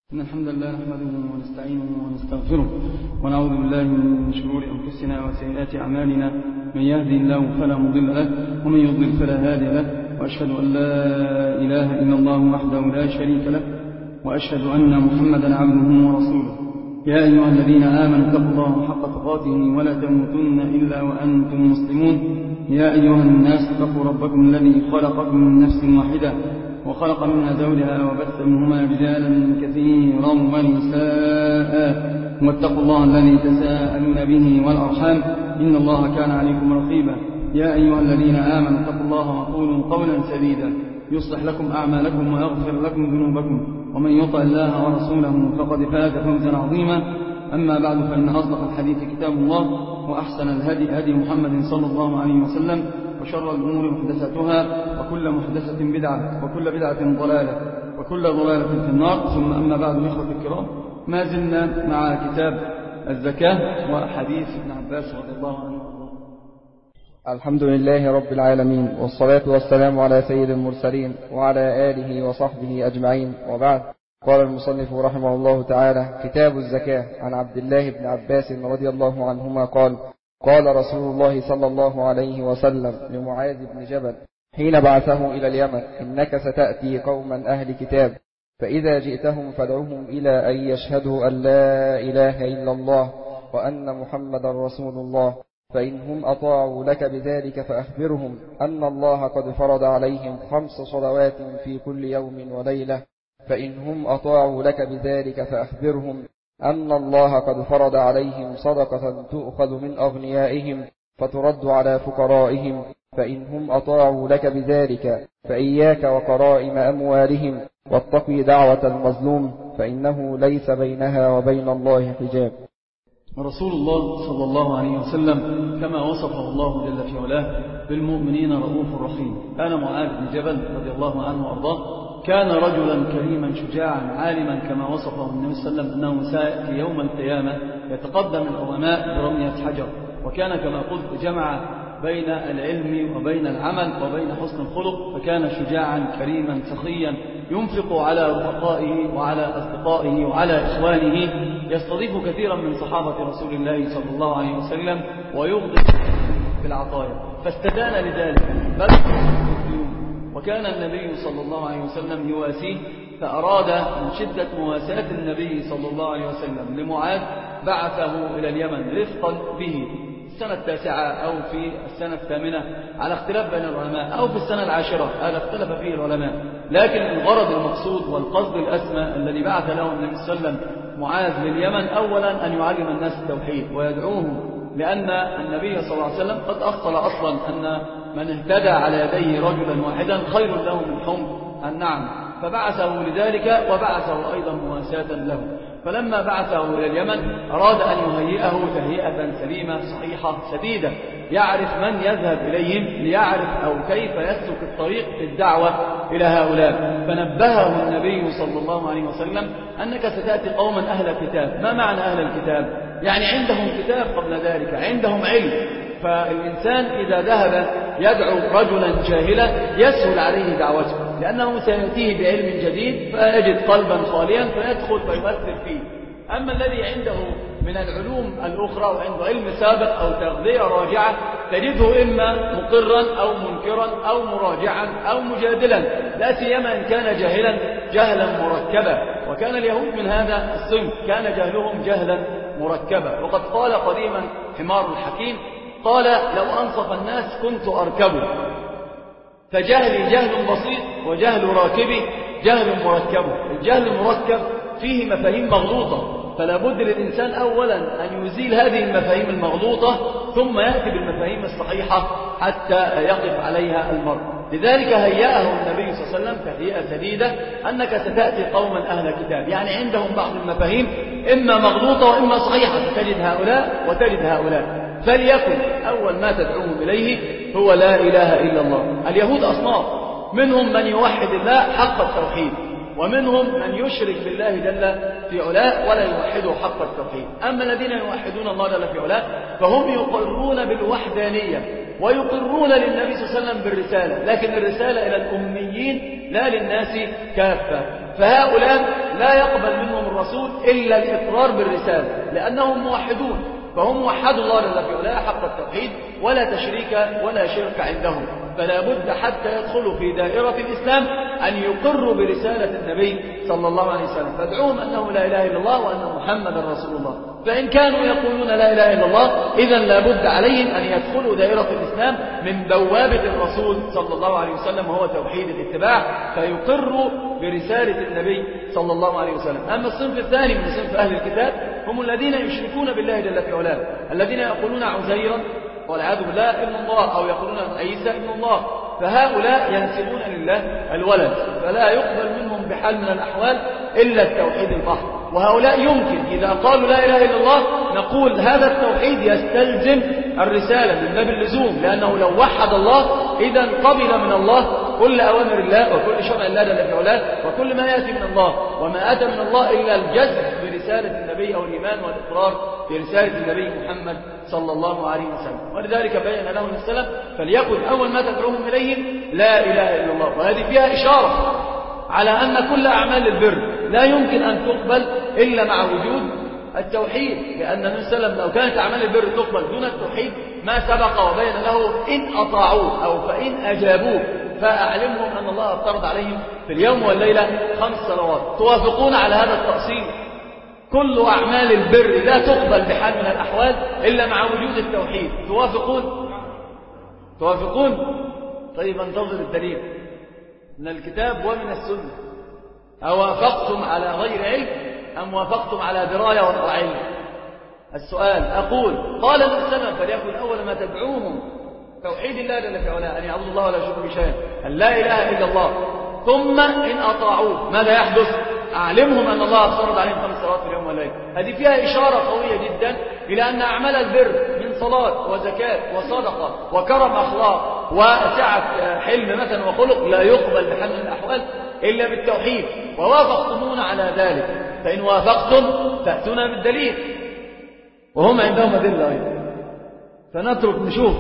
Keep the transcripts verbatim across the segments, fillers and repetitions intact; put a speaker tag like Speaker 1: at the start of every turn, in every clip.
Speaker 1: إن الحمد لله نحمده ونستعينه ونستغفره ونعوذ بالله من شرور أنفسنا وسيئات أعمالنا. من يهدي الله فلا مضل له ومن يضلل فلا هادي له، وأشهد أن لا إله إلا الله وحده لا شريك له، وأشهد أن محمدا عبده ورسوله. يا أيها الذين آمنوا اتقوا الله حق تقاته ولا تموتن إلا وأنتم مسلمون. يا أيها الناس اتقوا ربكم الذي خلقكم من نفس واحدة وخلق منها زوجها وبث منهما رجالا كثيرا ونساء، واتقوا الله الذي تساءلون به والأرحام إن الله كان عليكم رقيبا. يا أيها الذين آمنوا اتقوا الله وقولوا قولا سديدا يصلح لكم أعمالكم ويغفر لكم ذنوبكم، ومن يطع الله ورسوله فقد فاز فوزا عظيما. أما بعد، فإن أصدق الحديث كتاب الله، وأحسن الهدي هدي محمد صلى الله عليه وسلم، وشر الأمور محدثاتها، وكل محدثة بدعة، وكل بدعة ضلالة، وكل ضلالة في النار. ثم أما بعد، إخوة الكرام، ما زلنا مع كتاب الزكاة وحديث ابن عباس رضي الله عنه.
Speaker 2: الحمد لله رب العالمين، والصلاة والسلام على سيد المرسلين وعلى آله وصحبه أجمعين، وبعد. قال المصنف رحمه الله تعالى: كتاب الزكاة. عن عبد الله بن عباس رضي الله عنهما قال: قال رسول الله صلى الله عليه وسلم لمعاذ بن جبل حين بعثه إلى اليمن: إنك ستأتي قوما أهل كتاب، فإذا جئتهم فادعوهم إلى أن يشهدوا أن لا إله إلا الله وأن محمد رسول الله، فإنهم أطاعوا لك بذلك فأخبرهم أن الله قد فرض عليهم خمس صلوات في كل يوم وليلة، فإنهم أطاعوا لك بذلك فأخبرهم أن الله قد فرض عليهم صدقة تؤخذ من أغنيائهم فترد على فقرائهم، فإنهم أطاعوا لك بذلك فإياك وكرائم أموالهم، واتقي دعوة المظلوم فإنه ليس بينها وبين الله حجاب.
Speaker 1: رسول الله صلى الله عليه وسلم كما وصفه الله جل في علاه بالمؤمنين رؤوف رحيم. كان معاذ بن جبل رضي الله عنه وأرضاه كان رجلا كريما شجاعا عالما، كما وصفه النبي صلى الله عليه وسلم أنه سيأتي يوم القيامة يتقدم العلماء برمية حجر، وكان كما قلت جمع بين العلم وبين العمل وبين حسن الخلق، فكان شجاعا كريما سخيا ينفق على رفقائه وعلى أصدقائه وعلى إخوانه، يستضيف كثيرا من صحابة رسول الله صلى الله عليه وسلم ويغضب في العطايا، فاستدان لذلك بل وكان النبي صلى الله عليه وسلم يواسيه، فأراد من شدة مواساة النبي صلى الله عليه وسلم لمعاذ بعثه إلى اليمن رفقا به السنة التاسعة أو في السنة الثامنة على اختلاف بين العلماء، أو في السنة العاشرة، هذا اختلف فيه العلماء، لكن الغرض المقصود والقصد الأسمى الذي بعث له النبي صلى الله عليه وسلم معاذ لليمن أولا أن يعلم الناس التوحيد ويدعوهم، لأن النبي صلى الله عليه وسلم قد أخطل أصلا أن من اهتدى على يديه رجلا واحدا خير له من حمر النعم، فبعثه لذلك وبعثه أيضا مواساة له. فلما بعثه إلى اليمن أراد أن يهيئه تهيئة سليمة صحيحة سديدة، يعرف من يذهب إليهم ليعرف أو كيف يسلك الطريق في الدعوة إلى هؤلاء. فنبهه النبي صلى الله عليه وسلم أنك ستأتي قوما أهل كتاب. ما معنى أهل الكتاب؟ يعني عندهم كتاب قبل ذلك، عندهم علم، فالإنسان إذا ذهب يدعو رجلا جاهلا يسهل عليه دعوته، لأنه سيأتيه بعلم جديد فيجد قلبا خاليا فيدخل فيؤثر فيه. أما الذي عنده من العلوم الأخرى وعنده علم سابق أو تغذية راجعة تجده إما مقرا أو منكرا أو مراجعا أو مجادلا، لا سيما إن كان جاهلا جهلا مركبا، وكان اليهود من هذا الصنف، كان جهلهم جهلا مركبا. وقد قال قديما حمار الحكيم قال: لو أنصف الناس كنت أركبه، فجهلي جهل بسيط وجهل راكبي جهل مركب. الجهل المركب فيه مفاهيم مغلوطة، فلا بد للإنسان أولا أن يزيل هذه المفاهيم المغلوطة ثم يأتي بالمفاهيم الصحيحة حتى يقف عليها المرء. لذلك هيأه النبي صلى الله عليه وسلم تهيئة سديدة أنك ستأتي قوما أهل كتاب، يعني عندهم بعض المفاهيم إما مغلوطة وإما صحيحة، فتجد هؤلاء وتجد هؤلاء. فليكن أول ما تدعوهم إليه هو لا إله إلا الله. اليهود أصناف، منهم من يوحد الله حق التوحيد، ومنهم من يشرك بالله جل في علاه ولا يوحده حق التوحيد. أما الذين يوحدون الله جل في علاه فهم يقرون بالوحدانية ويقرون للنبي صلى الله عليه وسلم بالرسالة، لكن الرسالة إلى الأميين لا للناس كافة. فهؤلاء لا يقبل منهم الرسول إلا الإقرار بالرسالة، لأنهم موحدون، فهم وحدوا الله جل في علاه حق التوحيد، ولا تشريك ولا شرك عندهم، فلا بد حتى يدخلوا في دائرة الإسلام أن يقروا برسالة النبي صلى الله عليه وسلم، فادعوهم أنه لا إله إلا الله وأن محمدا رسول الله. فإن كانوا يقولون لا إله إلا الله إذن لا بد عليهم أن يدخلوا دائرة الإسلام من بوابة الرسول صلى الله عليه وسلم، وهو توحيد الاتباع، فيقروا برسالة النبي صلى الله عليه وسلم. أما الصنف الثاني من صنف أهل الكتاب هم الذين يشركون بالله جل في علاه، الذين يقولون عزيرا والعياذ بالله ابن الله، أو يقولون عيسى ابن الله، فهؤلاء ينسبون لله الولد، فلا يقبل منهم بحال من الأحوال إلا التوحيد البحث. وهؤلاء يمكن إذا قالوا لا إله إلا الله نقول هذا التوحيد يستلزم الرسالة من باب اللزوم، لأنه لو وحد الله إذا قبل من الله كل أوامر الله وكل شرع الله جل في علاه وكل ما يأتي من الله، وما أتى من الله إلا الجزم برسالة النبي أو الإيمان والإقرار برسالة النبي محمد صلى الله عليه وسلم. ولذلك بين له السلام فليكن أول ما تدعوهم إليه لا إله إلا الله، وهذه فيها إشارة على أن كل أعمال البر لا يمكن أن تقبل إلا مع وجود التوحيد، لأن النبي صلى الله عليه وسلم لو كانت أعمال البر تقبل دون التوحيد ما سبق وبين له إن أطاعوه أو فإن أجابوه فأعلمهم أن الله افترض عليهم في اليوم والليلة خمس صلوات. توافقون على هذا التأصيل؟ كل أعمال البر لا تقبل بحال من الأحوال إلا مع وجود التوحيد. توافقون؟ توافقون؟ طيب انتظر الدليل من الكتاب ومن السنة. أوافقتم على غير علم أم وافقتم على دراية وعلم؟ السؤال أقول قال السنة فليكن أول ما تدعوهم توحيد الله جل في علاه أن يعبدوا الله ولا يشركوا به شيئا، أن لا إله إلا الله، ثم إن أطاعوه ماذا يحدث؟ أعلمهم أن الله افترض عليهم خمس صلوات في اليوم والليل. هذه فيها إشارة قوية جدا إلى أن أعمال البر من صلاة وزكاة وصدقة وكرم أخلاق وسعة حلم مثلا وخلق لا يقبل بحال من الأحوال إلا بالتوحيد، ووافقتمون على ذلك، فإن وافقتم فأتونا بالدليل، وهم عندهم أدلة أيضا، فنترك نشوف.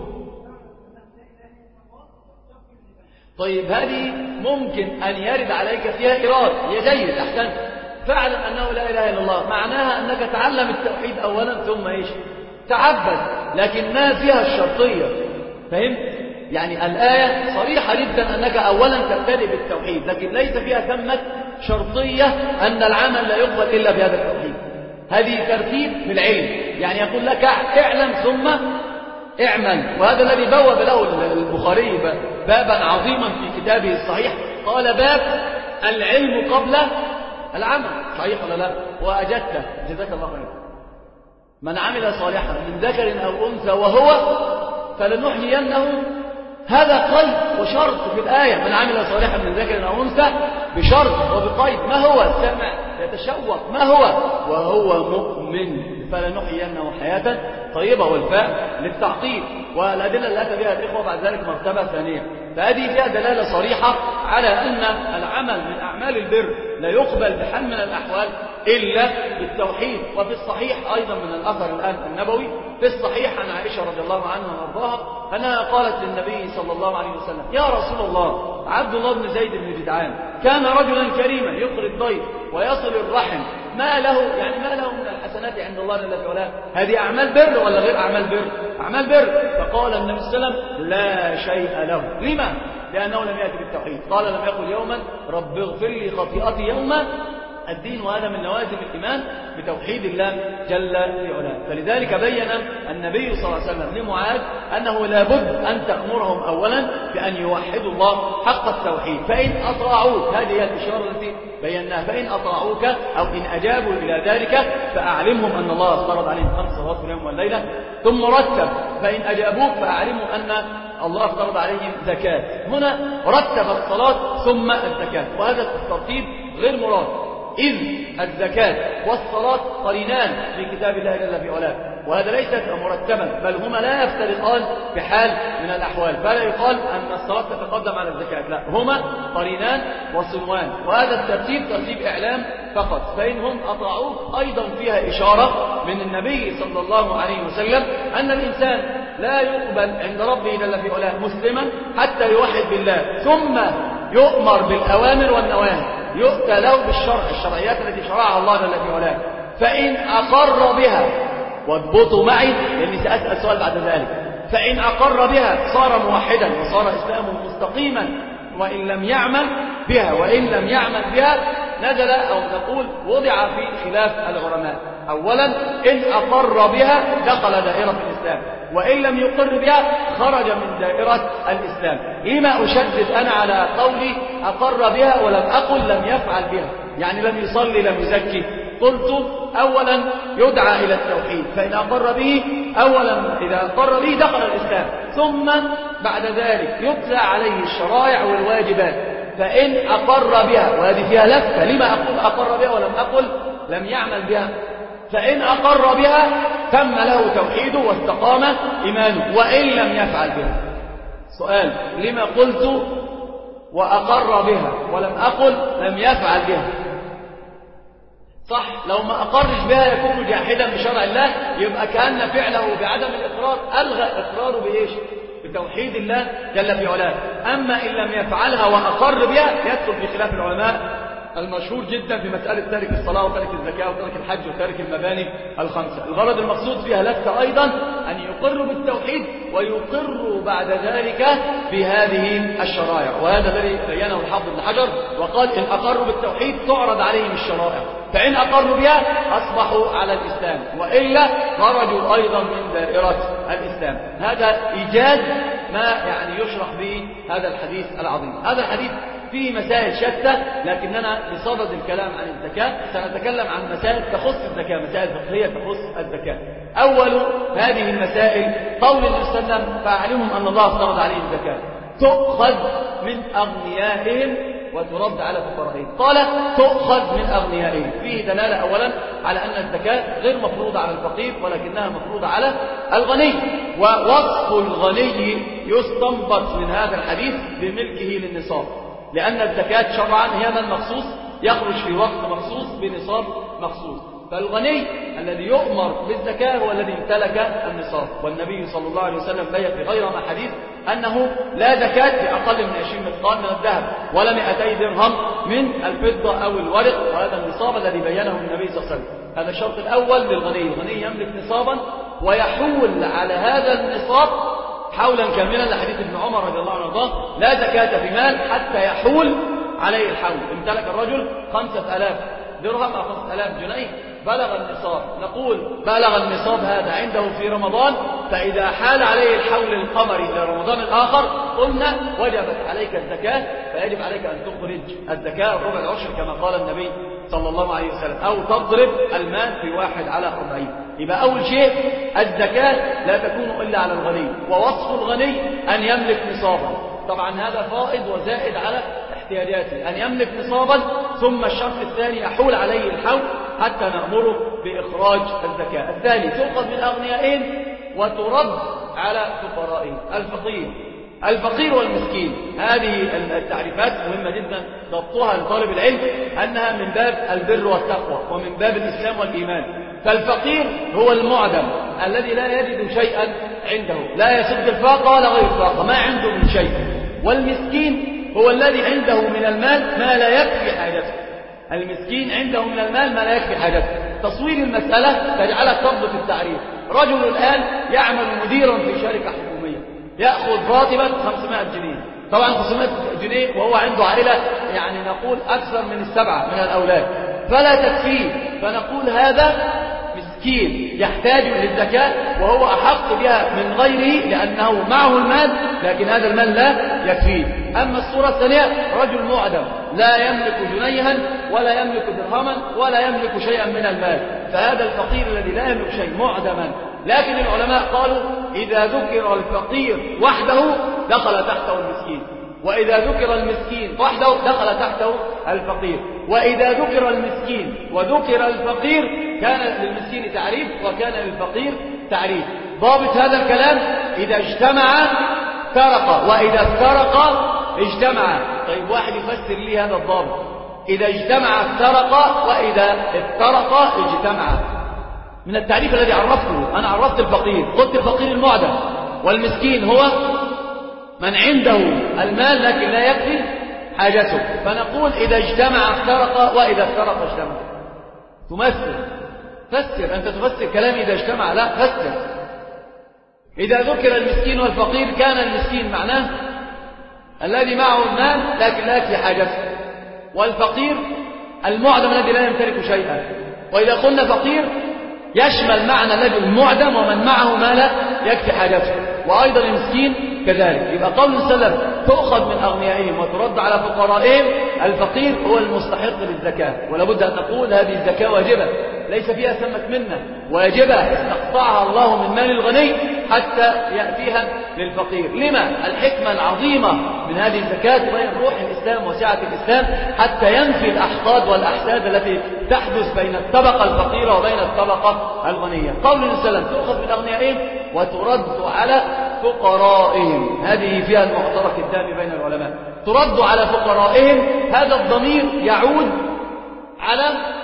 Speaker 1: طيب هذه ممكن أن يرد عليك فيها إرادة، هي جيد أحسن، فاعلم أنه لا إله إلا الله، معناها أنك تعلم التوحيد أولا ثم إيش؟ تعبد، لكن ما فيها الشرطية، فهمت؟ يعني الآية صريحة جدا أنك أولا تبتدئ بالتوحيد، لكن ليس فيها ثمة شرطية أن العمل لا يقبل إلا بهذا التوحيد. هذه ترتيب في العلم، يعني يقول لك اعلم ثم اعمل، وهذا الذي بوب له البخاري بابا عظيما في كتابه الصحيح، قال باب العلم قبل العمل، صحيح ولا لا؟ وأجدته جزاك الله خير. من عمل صالحا من ذكر أو أنثى وهو فلنحيينه، هذا قيد وشرط في الآية، من عمل صالحا من ذكر أو أنثى بشرط وبقيد، ما هو؟ السمع يتشوق، ما هو؟ وهو مؤمن فلنحيينه حياة طيبة، والفاء للتعقيب، والأدلة اللي أتى بها الإخوة بعد ذلك مرتبة ثانية. فهذه فيها دلالة صريحة على أن العمل من أعمال البر لا يقبل بحال من الأحوال إلا بالتوحيد. وفي الصحيح أيضا من الأثر الآن النبوي في الصحيح عن عائشة رضي الله عنها وارضاها أنها قالت للنبي صلى الله عليه وسلم: يا رسول الله، عبد الله بن زيد بن جدعان كان رجلا كريما يقري الضيف ويصل الرحم، ما له يعني ما له من الحسنات عند الله جل في علاه؟ هذه أعمال بر ولا غير أعمال بر؟ أعمال بر. فقال النبي صلى الله عليه وسلم: لا شيء له. لما؟ لأنه لم يأتي بالتوحيد. قال: لم يقل يوما رب اغفر لي خطيئتي يوما الدين، وهذا من لوازم الإيمان بتوحيد الله جل في علاه. فلذلك بين النبي صلى الله عليه وسلم لمعاذ أنه لابد أن تأمرهم أولا بأن يوحدوا الله حق التوحيد، فإن أطاعوك، هذه هي الإشارة التي بيناها، فإن أطاعوك أو إن أجابوا إلى ذلك فأعلمهم أن الله افترض عليهم خمس صلوات في اليوم والليلة، ثم رتب: فإن أجابوك فأعلموا أن الله افترض عليهم زكاة. هنا رتب الصلاة ثم الزكاة، وهذا الترتيب غير مراد، إذ الزكاة والصلاة قرينان في كتاب الله جل في علاه، وهذا ليس مرتبا، بل هما لا يفترقان بحال من الأحوال، فلا يقال أن الصلاة تتقدم على الزكاة، لا، هما قرينان وصنوان، وهذا الترتيب ترتيب إعلام فقط. فإنهم أطاعوه أيضا فيها إشارة من النبي صلى الله عليه وسلم أن الإنسان لا يقبل عند ربه جل في علاه مسلما حتى يوحد بالله ثم يؤمر بالأوامر والنواهي، يؤتى له بالشرع، الشرعيات التي شرعها الله جل في علاه، فإن أقر بها، واضبطوا معي لأني سأسأل سؤال بعد ذلك، فإن أقر بها صار موحدا وصار إسلامه مستقيما، وإن لم يعمل بها وإن لم يعمل بها نزل أو نقول وضع في خلاف العلماء. أولا إن أقر بها دخل دائرة الإسلام، وإن لم يقر بها خرج من دائرة الإسلام. لما أشدد أنا على قولي أقر بها ولم أقل لم يفعل بها، يعني لم يصلي لم يزكي؟ قلت أولا يدعى إلى التوحيد، فإن أقر به أولا إذا أقر به دخل الإسلام، ثم بعد ذلك يتلى عليه الشرائع والواجبات. فإن أقر بها، وهذه فيها لفة، لما أقول أقر بها ولم أقل لم يعمل بها؟ فإن أقر بها تم له توحيده واستقام إيمانه، وإن لم يفعل بها. سؤال: لما قلت وأقر بها ولم أقل لم يفعل بها؟ صح، لو ما أقرش بها يكون جاحدا بشرع الله، يبقى كأن فعله بعدم الإقرار ألغى إقراره بإيش؟ بتوحيد الله جل في علاه. أما إن لم يفعلها وأقر بها يدخل في خلاف العلماء المشهور جدا في مسألة تارك الصلاة وتارك الزكاة وتارك الحج وتارك المباني الخمسة. الغرض المقصود فيها لفة أيضا أن يقروا بالتوحيد ويقروا بعد ذلك بهذه الشرائع، وهذا الذي بينه الحافظ ابن حجر وقال: إن أقروا بالتوحيد تعرض عليهم الشرائع، فإن أقروا بها أصبحوا على الإسلام، وإلا خرجوا أيضا من دائرة الإسلام. هذا إيجاز ما يعني يشرح به هذا الحديث العظيم. هذا الحديث فيه مسائل شتى، لكننا بصدد الكلام عن الزكاة سنتكلم عن مسائل تخص الزكاة، مسائل فقهية تخص الزكاة. أول هذه المسائل قول النبي صلى الله عليه وسلم: فأعلمهم أن الله افترض عليهم الزكاة تؤخذ من أغنيائهم وترد على فقرائهم. قال تؤخذ من أغنيائهم، فيه دلالة أولا على أن الزكاة غير مفروضة على الفقير ولكنها مفروضة على الغني، ووصف الغني يستنبط من هذا الحديث بملكه للنصاب، لأن الزكاة شرعا هي من مخصوص يخرج في وقت مخصوص بنصاب مخصوص. فالغني الذي يؤمر بالزكاة هو الذي امتلك النصاب، والنبي صلى الله عليه وسلم بين في غير ما حديث أنه لا زكاة بأقل من عشرين مثقال من الذهب ولا مئتي درهم من الفضة أو الورق، وهذا النصاب الذي بينه النبي صلى الله عليه وسلم. هذا الشرط الأول للغني، الغني يملك نصابا ويحول على هذا النصاب حولا كاملا، لحديث ابن عمر رضي الله عنه وارضاه: لا زكاة في مال حتى يحول عليه الحول. امتلك الرجل خمسة آلاف درهم أو خمسة آلاف جنيه، بلغ النصاب، نقول بلغ النصاب هذا عنده في رمضان، فإذا حال عليه الحول القمري إلى رمضان الآخر قلنا وجبت عليك الزكاة، فيجب عليك أن تخرج الزكاة ربع العشر كما قال النبي صلى الله عليه وسلم، أو تضرب المال في واحد على أربعين. يبقى أول شيء الزكاة لا تكون إلا على الغني، ووصف الغني أن يملك نصابا. طبعا هذا فائض وزائد على احتياجاته، أن يملك نصابا، ثم الشرط الثاني يحول عليه الحول حتى نأمره بإخراج الزكاة. الثاني تؤخذ من أغنيائهم وترد على فقرائهم. الفقير الفقير والمسكين، هذه التعريفات مهمة جدا ضبطها لطالب العلم، أنها من باب البر والتقوى ومن باب الإسلام والإيمان. فالفقير هو المعدم الذي لا يجد شيئا عنده، لا يسد الفاقة ولا غير الفاقة، ما عنده من شيء. والمسكين هو الذي عنده من المال ما لا يكفي حاجته. المسكين عنده من المال ما لا يكفي حاجته. تصوير المسألة تجعلك تضبط التعريف. رجل الآن يعمل مديرا في شركة حكومية، يأخذ راتبا خمسمائة جنيه، طبعا خمسمائة جنيه وهو عنده عائلة يعني نقول أكثر من السبعة من الأولاد، فلا تكفيه، فنقول هذا مسكين يحتاج للزكاة وهو أحق بها من غيره لأنه معه المال، لكن هذا المال لا يكفيه. أما الصورة الثانية رجل معدم لا يملك جنيها ولا يملك درهما ولا يملك شيئا من المال، فهذا الفقير الذي لا يملك شيء معدما. لكن العلماء قالوا إذا ذكر الفقير وحده دخل تحته المسكين، وإذا ذكر المسكين وحده دخل تحته الفقير، وإذا ذكر المسكين وذكر الفقير كان للمسكين تعريف وكان للفقير تعريف. ضابط هذا الكلام إذا اجتمع افترق وإذا افترق اجتمع. طيب واحد يفسر لي هذا الضابط، إذا اجتمع افترق وإذا افترق اجتمع. من التعريف الذي عرفته أنا عرفت الفقير، قلت الفقير المعدم، والمسكين هو من عنده المال لكن لا يكفي حاجته. فنقول إذا اجتمع افترق وإذا افترق اجتمع. تمثل فسر، أنت تفسر كلام إذا اجتمع، لا فسر. إذا ذكر المسكين والفقير كان المسكين معناه الذي معه المال لكن لا يكفي حاجته، والفقير المعدم الذي لا يمتلك شيئا. وإذا قلنا فقير يشمل معنى الذي المعدم ومن معه ما لا يكفي حاجته، وأيضا المسكين كذلك. يبقى قول السلف تؤخذ من أغنيائهم وترد على فقرائهم. الفقير هو المستحق للزكاة، ولا بد أن نقول هذه الزكاة واجبة ليس فيها ثمة منة، واجبة استقطعها الله من مال الغني حتى يأتيها للفقير. لما؟ الحكمة العظيمة من هذه الزكاة تبين روح الإسلام وسعة الإسلام حتى ينفي الأحقاد والأحساد التي تحدث بين الطبقة الفقيرة وبين الطبقة الغنية. قول السلام تؤخذ من أغنيائهم وترد على فقرائهم، هذه فيها المعترك الدامي بين العلماء. ترد على فقرائهم، هذا الضمير يعود على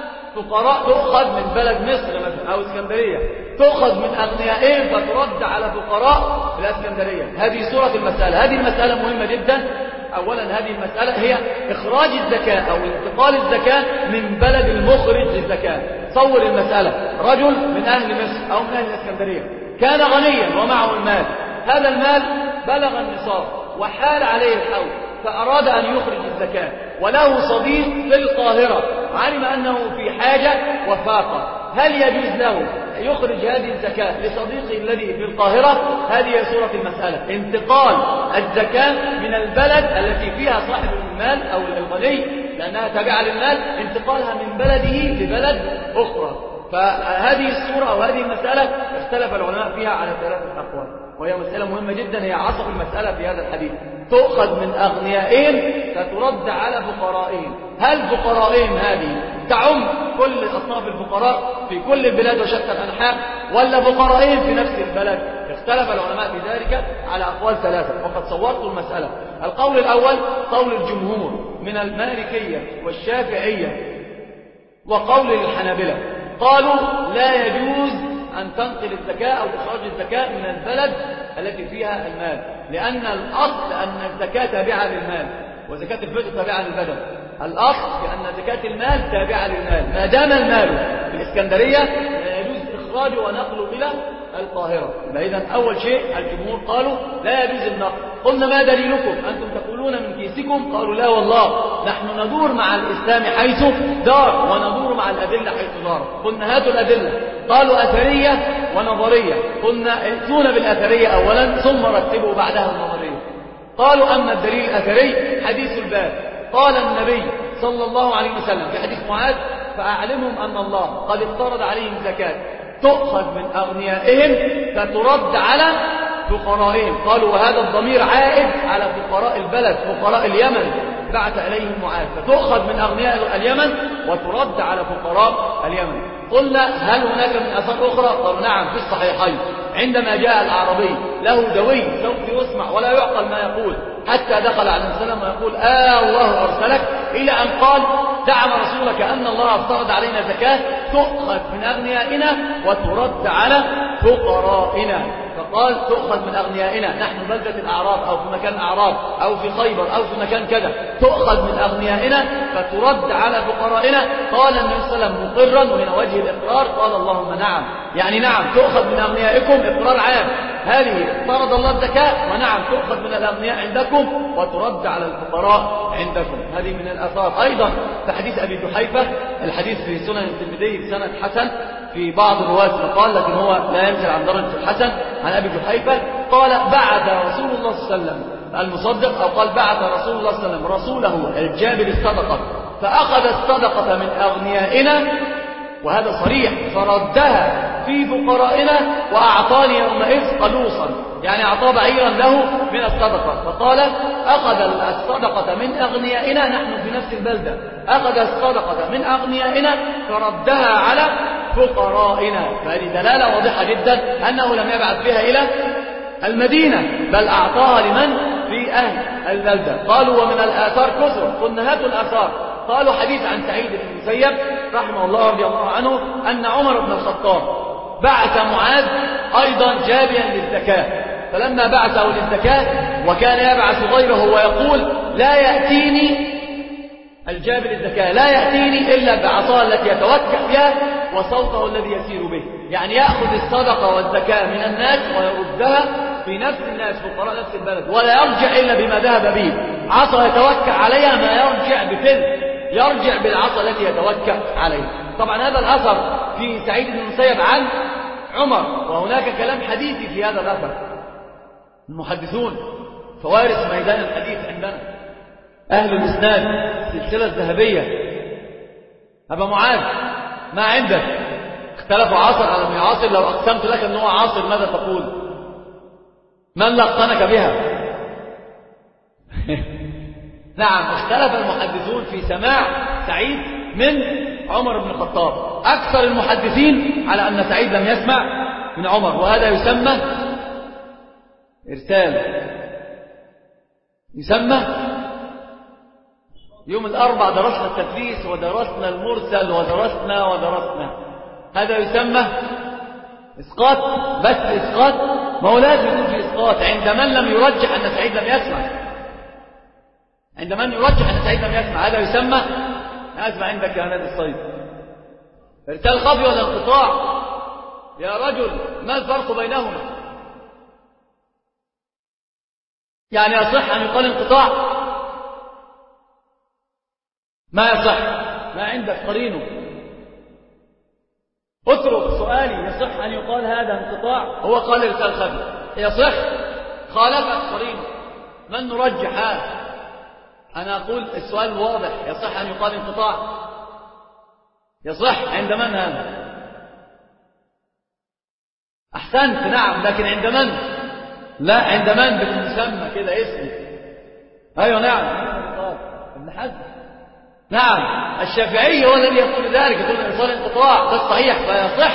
Speaker 1: فقراء تؤخذ من بلد مصر مثلا أو اسكندرية، تؤخذ من أغنيائهم فترد على فقراء الاسكندرية. هذه صورة المسألة. هذه المسألة مهمة جدا. أولا هذه المسألة هي إخراج الزكاة أو انتقال الزكاة من بلد المخرج للزكاة. صور المسألة، رجل من أهل مصر أو من أهل الاسكندرية كان غنيا ومعه المال، هذا المال بلغ النصاب وحال عليه الحول، فأراد أن يخرج الزكاة، وله صديق في القاهرة علم أنه في حاجة وفاقة، هل يجوز له يخرج هذه الزكاة لصديقه الذي في القاهرة؟ هذه هي صورة المسألة، انتقال الزكاة من البلد التي فيها صاحب المال أو الغني لأنها تابعة للمال، انتقالها من بلده لبلد أخرى. فهذه الصورة أو هذه المسألة اختلف العلماء فيها على ثلاثة أقوال، وهي مسألة مهمة جدا، هي عصب المسألة في هذا الحديث. تؤخذ من أغنيائهم فترد على فقرائهم. هل فقرائهم هذه تعم كل أصناف الفقراء في كل البلاد وشتى الأنحاء، ولا فقرائهم في نفس البلد؟ اختلف العلماء في ذلك على أقوال ثلاثة، وقد صورت المسألة. القول الأول قول الجمهور من المالكية والشافعية وقول الحنابلة، قالوا لا يجوز أن تنقل الزكاة أو إخراج الزكاة من البلد التي فيها المال، لأن الأصل أن الزكاة تابعة للمال وزكاة الفطر تابعة للبدن. الأصل بأن زكاة المال تابعة للمال، ما دام المال في الإسكندرية لا يجوز إخراجه ونقله إلى القاهرة. إذن أول شيء الجمهور قالوا لا يجوز النقل. قلنا ما دليلكم؟ أنتم تقولون من كيسكم. قالوا لا والله نحن ندور مع الإسلام حيث دار وندور مع الأدلة حيث دار. قلنا هاتوا الأدلة. قالوا أثرية ونظرية. قلنا ائتونا بالأثرية أولا ثم رتبوا بعدها النظرية. قالوا أما الدليل الأثري حديث الباب، قال النبي صلى الله عليه وسلم في حديث معاذ فأعلمهم أن الله قد افترض عليهم زكاة تؤخذ من أغنيائهم فترد على فقرائهم. قالوا وهذا الضمير عائد على فقراء البلد، فقراء اليمن بعث إليهم معاذ، فتؤخذ من أغنياء اليمن وترد على فقراء اليمن. قلنا هل هناك من آثار أخرى؟ قالوا نعم في الصحيحين، عندما جاء الأعرابي له دوي سوف يسمع ولا يعقل ما يقول حتى دخل على السلام ويقول آه الله أرسلك، إلى أن قال زعم رسولك أن الله افترض علينا زكاة تؤخذ من أغنيائنا وترد على فقرائنا. فقال تؤخذ من أغنيائنا، نحن بلدة الأعراب أو في مكان الأعراب أو في خيبر أو في مكان كذا، تؤخذ من أغنيائنا فترد على فقرائنا. قال النبي صلى الله عليه وسلم مقرا ومن وجه الإقرار قال اللهم نعم، يعني نعم تؤخذ من أغنيائكم إقرار عام، هذه افترض الله الزكاة ونعم تؤخذ من الأغنياء عندكم وترد على الفقراء عندكم. هذه من الآثار. أيضا في حديث أبي جحيفة، الحديث في سنن الترمذي بسند حسن، في بعض الروايات قال لكن هو لا ينزل عن درجة الحسن، عن أبي جحيفة قال بعث رسول الله صلى الله عليه وسلم المصدق أو قال بعث رسول الله صلى الله عليه وسلم رسوله الجابر الصدقة فأخذ الصدقة من أغنيائنا، وهذا صريح، فردها في فقرائنا وأعطاني يومئذ قلوصا، يعني أعطى بعيرا له من الصدقة. فقال أخذ الصدقة من أغنيائنا، نحن في نفس البلدة، أخذ الصدقة من أغنيائنا فردها على فقرائنا. فهذه دلالة واضحة جدا أنه لم يبعث بها إلى المدينة بل أعطاها لمن في أهل البلدة. قالوا ومن الآثار كثر، قلنا هاتوا الآثار. قالوا حديث عن سعيد بن المسيب رحمه الله رضي الله عنه أن عمر بن الخطاب بعث معاذ أيضا جابيا للزكاة، فلما بعثه للزكاة وكان يبعث غيره ويقول لا يأتيني الجابر الزكاة لا يأتيني إلا بعصاه التي يتوكأ بها وصوته الذي يسير به، يعني يأخذ الصدقة والزكاة من الناس ويردها في نفس الناس فقراء نفس البلد، ولا يرجع إلا بما ذهب به، عصا يتوكأ عليها ما يرجع بفل، يرجع بالعصا التي يتوكأ عليها. طبعا هذا الأثر في سعيد بن المسيب عن عمر، وهناك كلام حديثي في هذا الأثر. المحدثون فوارس ميدان الحديث عندنا، أهل الإسناد السلسلة الذهبية. أبا معاذ ما عندك؟ اختلفوا عاصر على من يعاصر، لو أقسمت لك أنه عاصر ماذا تقول؟ من لقنك بها؟ نعم، اختلف المحدثون في سماع سعيد من عمر بن الخطاب. أكثر المحدثين على أن سعيد لم يسمع من عمر، وهذا يسمى إرسال. يسمى يوم الأربع درسنا التدليس ودرسنا المرسل ودرسنا ودرسنا هذا يسمى إسقاط. بس إسقاط ما هو لازم يكون في إسقاط عند من لم يرجح أن سعيد لم يسمع، عند من يرجح أن سعيد لم يسمع هذا يسمى. أسمع عندك يا نادي الصيد، ارسال خفي ولا انقطاع؟ يا رجل ما الفرق بينهما؟ يعني يصح أن يقال انقطاع؟ ما يصح، ما عندك قرينه. اترك سؤالي، يصح أن يقال هذا انقطاع؟ هو قال ارسال خفي، يصح؟ خالفت قرينه، من نرجح هذا؟ أنا أقول السؤال واضح، يصح أن يقال انقطاع؟ يصح عند من هذا؟ أحسنت، نعم، لكن عند من؟ لا، عند من بالمسمى كده اسمه؟ أيوة نعم، ابن حزم. نعم، الشافعي هو الذي يقول ذلك، يقول الإنسان انقطاع، ده الصحيح فيصح.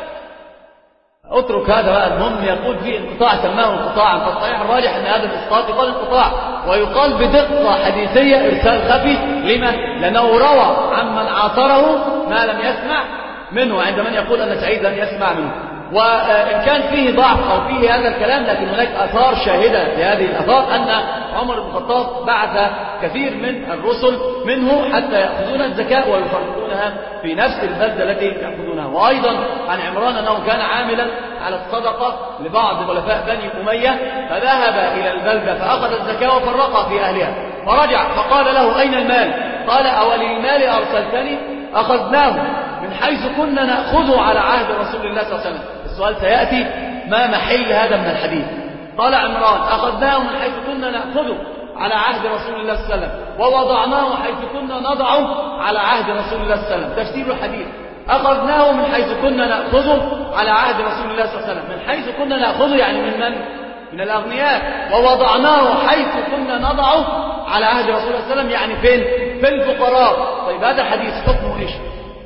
Speaker 1: اترك هذا بقى، المهم يقول فيه انقطاع سماه انقطاعا، فالصحيح الراجح أن هذا الإسقاط يقال انقطاع، ويقال بدقة حديثية إرسال خفي. لما؟ لأنه روى عمن عاصره ما لم يسمع منه، عند من يقول أن سعيد لم يسمع منه. وإن كان فيه ضعف أو فيه هذا الكلام، لكن هناك آثار شاهدة لهذه الآثار أن عمر بن الخطاب بعث كثير من الرسل منه حتى يأخذون الزكاة ويفرقونها في نفس البلدة التي يأخذونها. وأيضا عن عمران أنه كان عاملا على الصدقة لبعض خلفاء بني أمية، فذهب إلى البلدة فأخذ الزكاة وفرقها في أهلها، فرجع فقال له أين المال؟ قال أوللمال أرسلتني؟ أخذناه من حيث كنا نأخذه على عهد رسول الله صلى الله عليه وسلم. السؤال سيأتي، ما محل هذا من الحديث؟ قال عمران أخذناه من حيث كنا نأخذه على عهد رسول الله صلى الله عليه وسلم، ووضعناه حيث كنا نضعه على عهد رسول الله صلى الله عليه وسلم. تفسير الحديث: أخذناه من حيث كنا نأخذه على عهد رسول الله صلى الله عليه وسلم، من حيث كنا نأخذه يعني من من؟ من الأغنياء. ووضعناه حيث كنا نضعه على عهد رسول الله صلى الله عليه وسلم يعني فين؟ في الفقراء. طيب هذا حديث حكمه إيش؟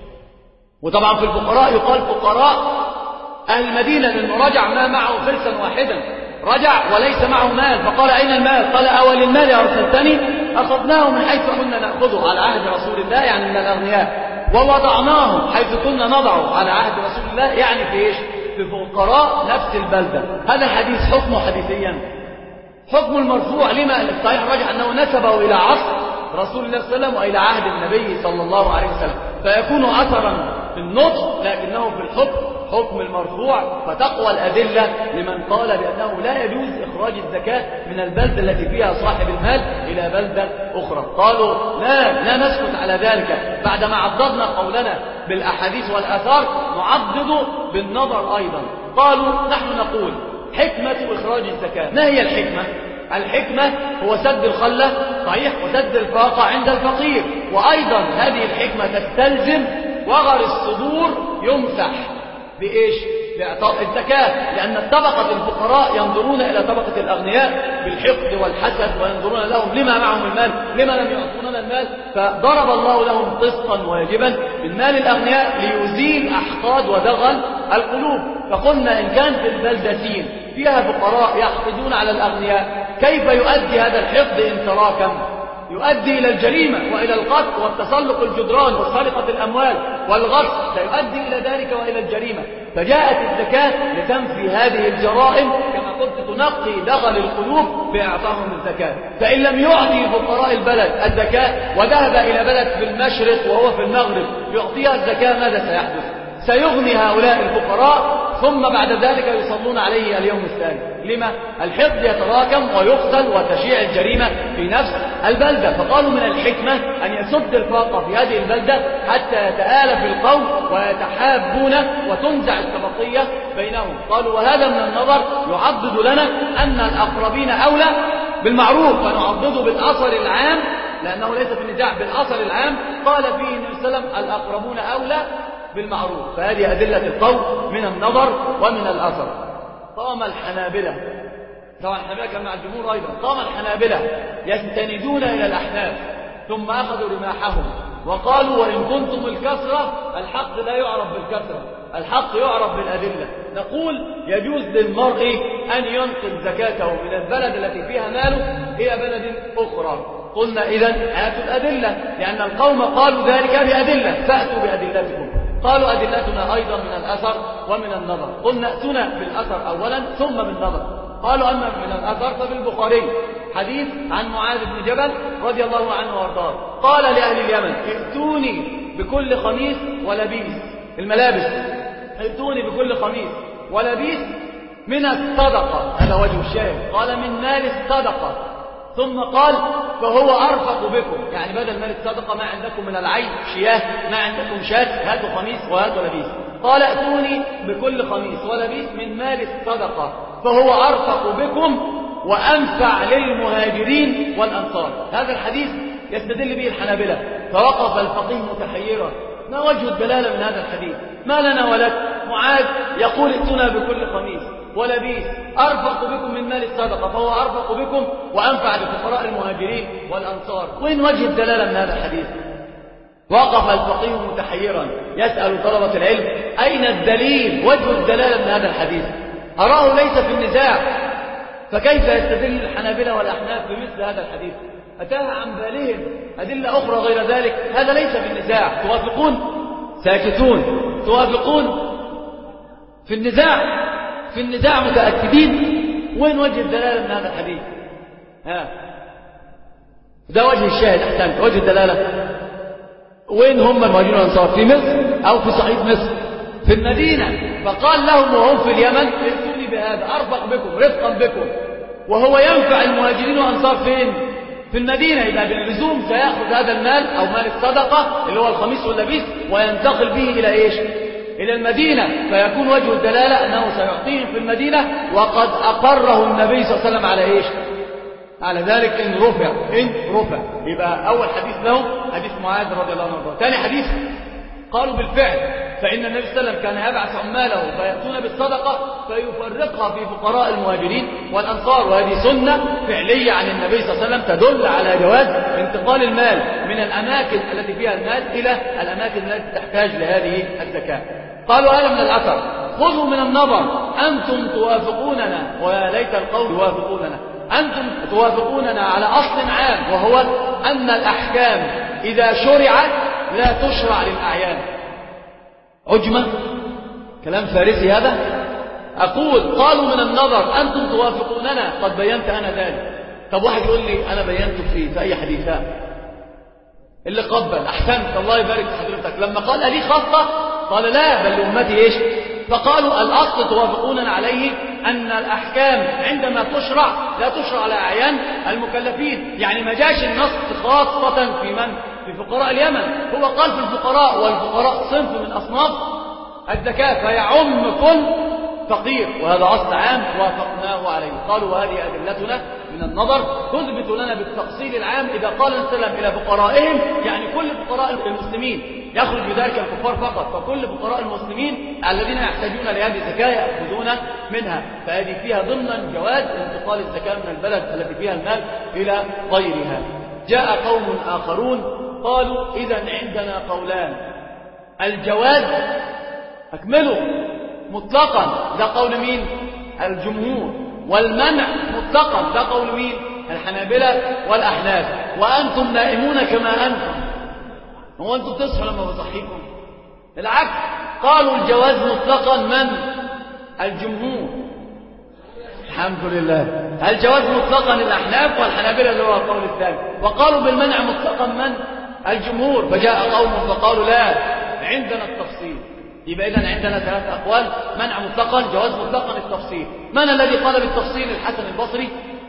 Speaker 1: وطبعا في الفقراء يقال فقراء أهل المدينة، لأنه رجع ما معه فرسا واحدا، رجع وليس معه مال، فقال أين المال؟ قال أول المال أرسلتني؟ أخذناه من حيث كنا نأخذه على عهد رسول الله يعني من الأغنياء، ووضعناه حيث كنا نضعه على عهد رسول الله يعني في إيش؟ في فقراء نفس البلدة. هذا الحديث حكمه حديثيا، حكم المرفوع. لما؟ الصحيح رجع أنه نسبه إلى عصر رسول الله صلى الله عليه وسلم وإلى عهد النبي صلى الله عليه وسلم، فيكون أثرا في النطق لكنه في الحكم حكم المرفوع. فتقوى الأدلة لمن قال بأنه لا يجوز إخراج الزكاة من البلدة التي فيها صاحب المال إلى بلدة أخرى. قالوا لا لا نسكت على ذلك، بعدما عضدنا قولنا بالأحاديث والآثار نعضد بالنظر أيضا. قالوا نحن نقول حكمة إخراج الزكاة. ما هي الحكمة؟ الحكمة هو سد الخلة، صحيح، وسد الفاقة عند الفقير. وأيضا هذه الحكمة تستلزم وغر الصدور يمسح بإيش؟ بإعطاء الزكاة، لأن طبقة الفقراء ينظرون إلى طبقة الأغنياء بالحقد والحسد، وينظرون لهم لما معهم المال، لما لم يعطونا المال. فضرب الله لهم قسطا واجبا من مال الأغنياء ليزيل أحقاد ودغل القلوب. فقلنا إن كان في البلدة سين فيها فقراء يحقدون على الأغنياء، كيف يؤدي هذا الحقد إن تراكم؟ يؤدي إلى الجريمة وإلى القتل والتسلق الجدران وسرقة الأموال والغصب، سيؤدي إلى ذلك وإلى الجريمة. فجاءت الزكاة لتنفي هذه الجرائم كما كنت تنقي دغل القلوب بإعطائهم الزكاة. فإن لم يعطي فقراء البلد الزكاة وذهب إلى بلد في المشرق وهو في المغرب يعطيها الزكاة، ماذا سيحدث؟ سيغني هؤلاء الفقراء ثم بعد ذلك يصلون عليه اليوم الثاني. لما؟ الحقد يتراكم ويقتل وتشيع الجريمة في نفس البلدة. فقالوا من الحكمة أن يسد الفاقة في هذه البلدة حتى يتآلف القوم ويتحابون وتنزع الطبقية بينهم. قالوا وهذا من النظر يعضد لنا أن الأقربين أولى بالمعروف، فنعضده بالأثر العام لأنه ليس في النزاع بالأثر العام قال فيه النبي صلى الله عليه وسلم الأقربون أولى بالمعروف. فهذه أدلة القول من النظر ومن الأثر. قام الحنابلة، طبعا الحنابلة كان مع الجمهور أيضا، قام الحنابلة يستندون إلى الأحناف ثم أخذوا رماحهم وقالوا وإن كنتم الكثرة الحق لا يعرف بالكثرة، الحق يعرف بالأدلة. نقول يجوز للمرء أن ينقل زكاته من البلد التي فيها ماله إلى بلد أخرى. قلنا إذن هاتوا الأدلة، لأن القوم قالوا ذلك بأدلة، فأتوا بأدلتكم. قالوا أدلتنا أيضا من الأثر ومن النظر. قلنا ائتنا بالأثر أولا ثم بالنظر. قالوا أما من الأثر ففي البخاري حديث عن معاذ بن جبل رضي الله عنه وارضاه قال لأهل اليمن ائتوني بكل خميس ولبيس، الملابس، ائتوني بكل خميس ولبيس من الصدقة، هذا وجه الشاهد. قال من مال الصدقة، ثم قال فهو أرفق بكم، يعني بدل مال الصدقة ما عندكم من العين شياه، ما عندكم شاة، هاتوا خميس وهاتوا لبيس. قال ائتوني بكل خميس ولبيس من مال الصدقة فهو أرفق بكم وأنفع للمهاجرين والأنصار. هذا الحديث يستدل به الحنابلة. فوقف الفقيه متحيرا، ما وجه الدلالة من هذا الحديث؟ ما لنا ولك؟ معاذ يقول ائتنا بكل خميس ولبيس أرفق بكم من مال الصدقة فهو أرفق بكم وأنفع لفقراء المهاجرين والأنصار. وين وجه الدلالة من هذا الحديث؟ وقف الفقيه متحيرا يسأل طلبة العلم أين الدليل، وجه الدلالة من هذا الحديث؟ أراه ليس في النزاع، فكيف يستدل الحنابلة والأحناف بمثل هذا الحديث؟ أتاها عن بالهم أدلة أخرى غير ذلك؟ هذا ليس في النزاع. توافقون؟ ساكتون. توافقون؟ في النزاع، في النزاع متأكدين. وين وجه الدلالة من هذا الحديث؟ ها، ده وجه الشاهد. أحسنت، وجه الدلالة وين هم المهاجرون والأنصار؟ في مصر أو في صعيد مصر؟ في المدينة. فقال لهم وهم في اليمن ائتوني بهذا أرفق بكم رفقا بكم، وهو ينفع المهاجرين والأنصار فين؟ في المدينة. إذا باللزوم سيأخذ هذا المال أو مال الصدقة اللي هو الخميس واللبيس وينتقل به إلى إيش؟ إلى المدينة. فيكون وجه الدلالة أنه سيعطيهم في المدينة، وقد أقره النبي صلى الله عليه وسلم على إيش؟ على ذلك إن رفع، إن رفع. يبقى أول حديث له حديث معاذ رضي الله عنه. ثاني حديث قالوا بالفعل، فإن النبي صلى الله عليه وسلم كان يبعث عماله فيأتون بالصدقة فيفرقها في فقراء المهاجرين والأنصار، وهذه سنة فعلية عن النبي صلى الله عليه وسلم تدل على جواز انتقال المال من الأماكن التي فيها المال إلى الأماكن التي تحتاج لهذه الزكاة. قالوا هذا من الأثر. خذوا من النظر، أنتم توافقوننا، ويا ليت القوم يوافقوننا، أنتم توافقوننا على أصل عام، وهو أن الأحكام إذا شرعت لا تشرع للأعيان. عجمة، كلام فارسي هذا. أقول قالوا من النظر أنتم توافقوننا، قد بينت أنا ذلك. طب واحد يقول لي أنا بينت في في أي حديثات اللي قبل. أحسنت، الله يبارك في حضرتك. لما قال لي خاصة قال لا بل لأمتي إيش؟ فقالوا الأصل توافقوننا عليه أن الأحكام عندما تشرع لا تشرع على أعيان المكلفين. يعني ما جاش النص خاصة في من؟ في فقراء اليمن. هو قال في الفقراء، والفقراء صنف من أصناف الزكاة فيعم كل فقير، وهذا أصل عام وافقناه عليه. قالوا وهذه أدلتنا من النظر تثبت لنا بالتفصيل العام. إذا قال السلام إلى فقرائهم يعني كل فقراء المسلمين، يخرج بذلك الكفار فقط، فكل فقراء المسلمين الذين يحتاجون لهذه الزكاة يأخذون منها. فهذه فيها ضمن جواز انتقال الزكاة من البلد التي فيها المال إلى غيرها. جاء قوم آخرون قالوا إذا عندنا قولان، الجواز أكمله مطلقا، ده قول مين؟ الجمهور، والمنع مطلقا، ده قول مين؟ الحنابلة والأحناف. وأنتم نائمون كما أنتم، هو أنتم تصحوا لما بصحيكم؟ العكس، قالوا الجواز مطلقا من؟ الجمهور. الحمد لله. الجواز مطلقا الأحناف والحنابلة اللي هو القول الثاني، وقالوا بالمنع مطلقا من الجمهور، فجاء قوم فقالوا لا عندنا التفصيل. يبقى إذن عندنا ثلاث أقوال: منع مطلقا، جواز مطلقا، التفصيل. من الذي قال بالتفصيل؟ الحسن البصري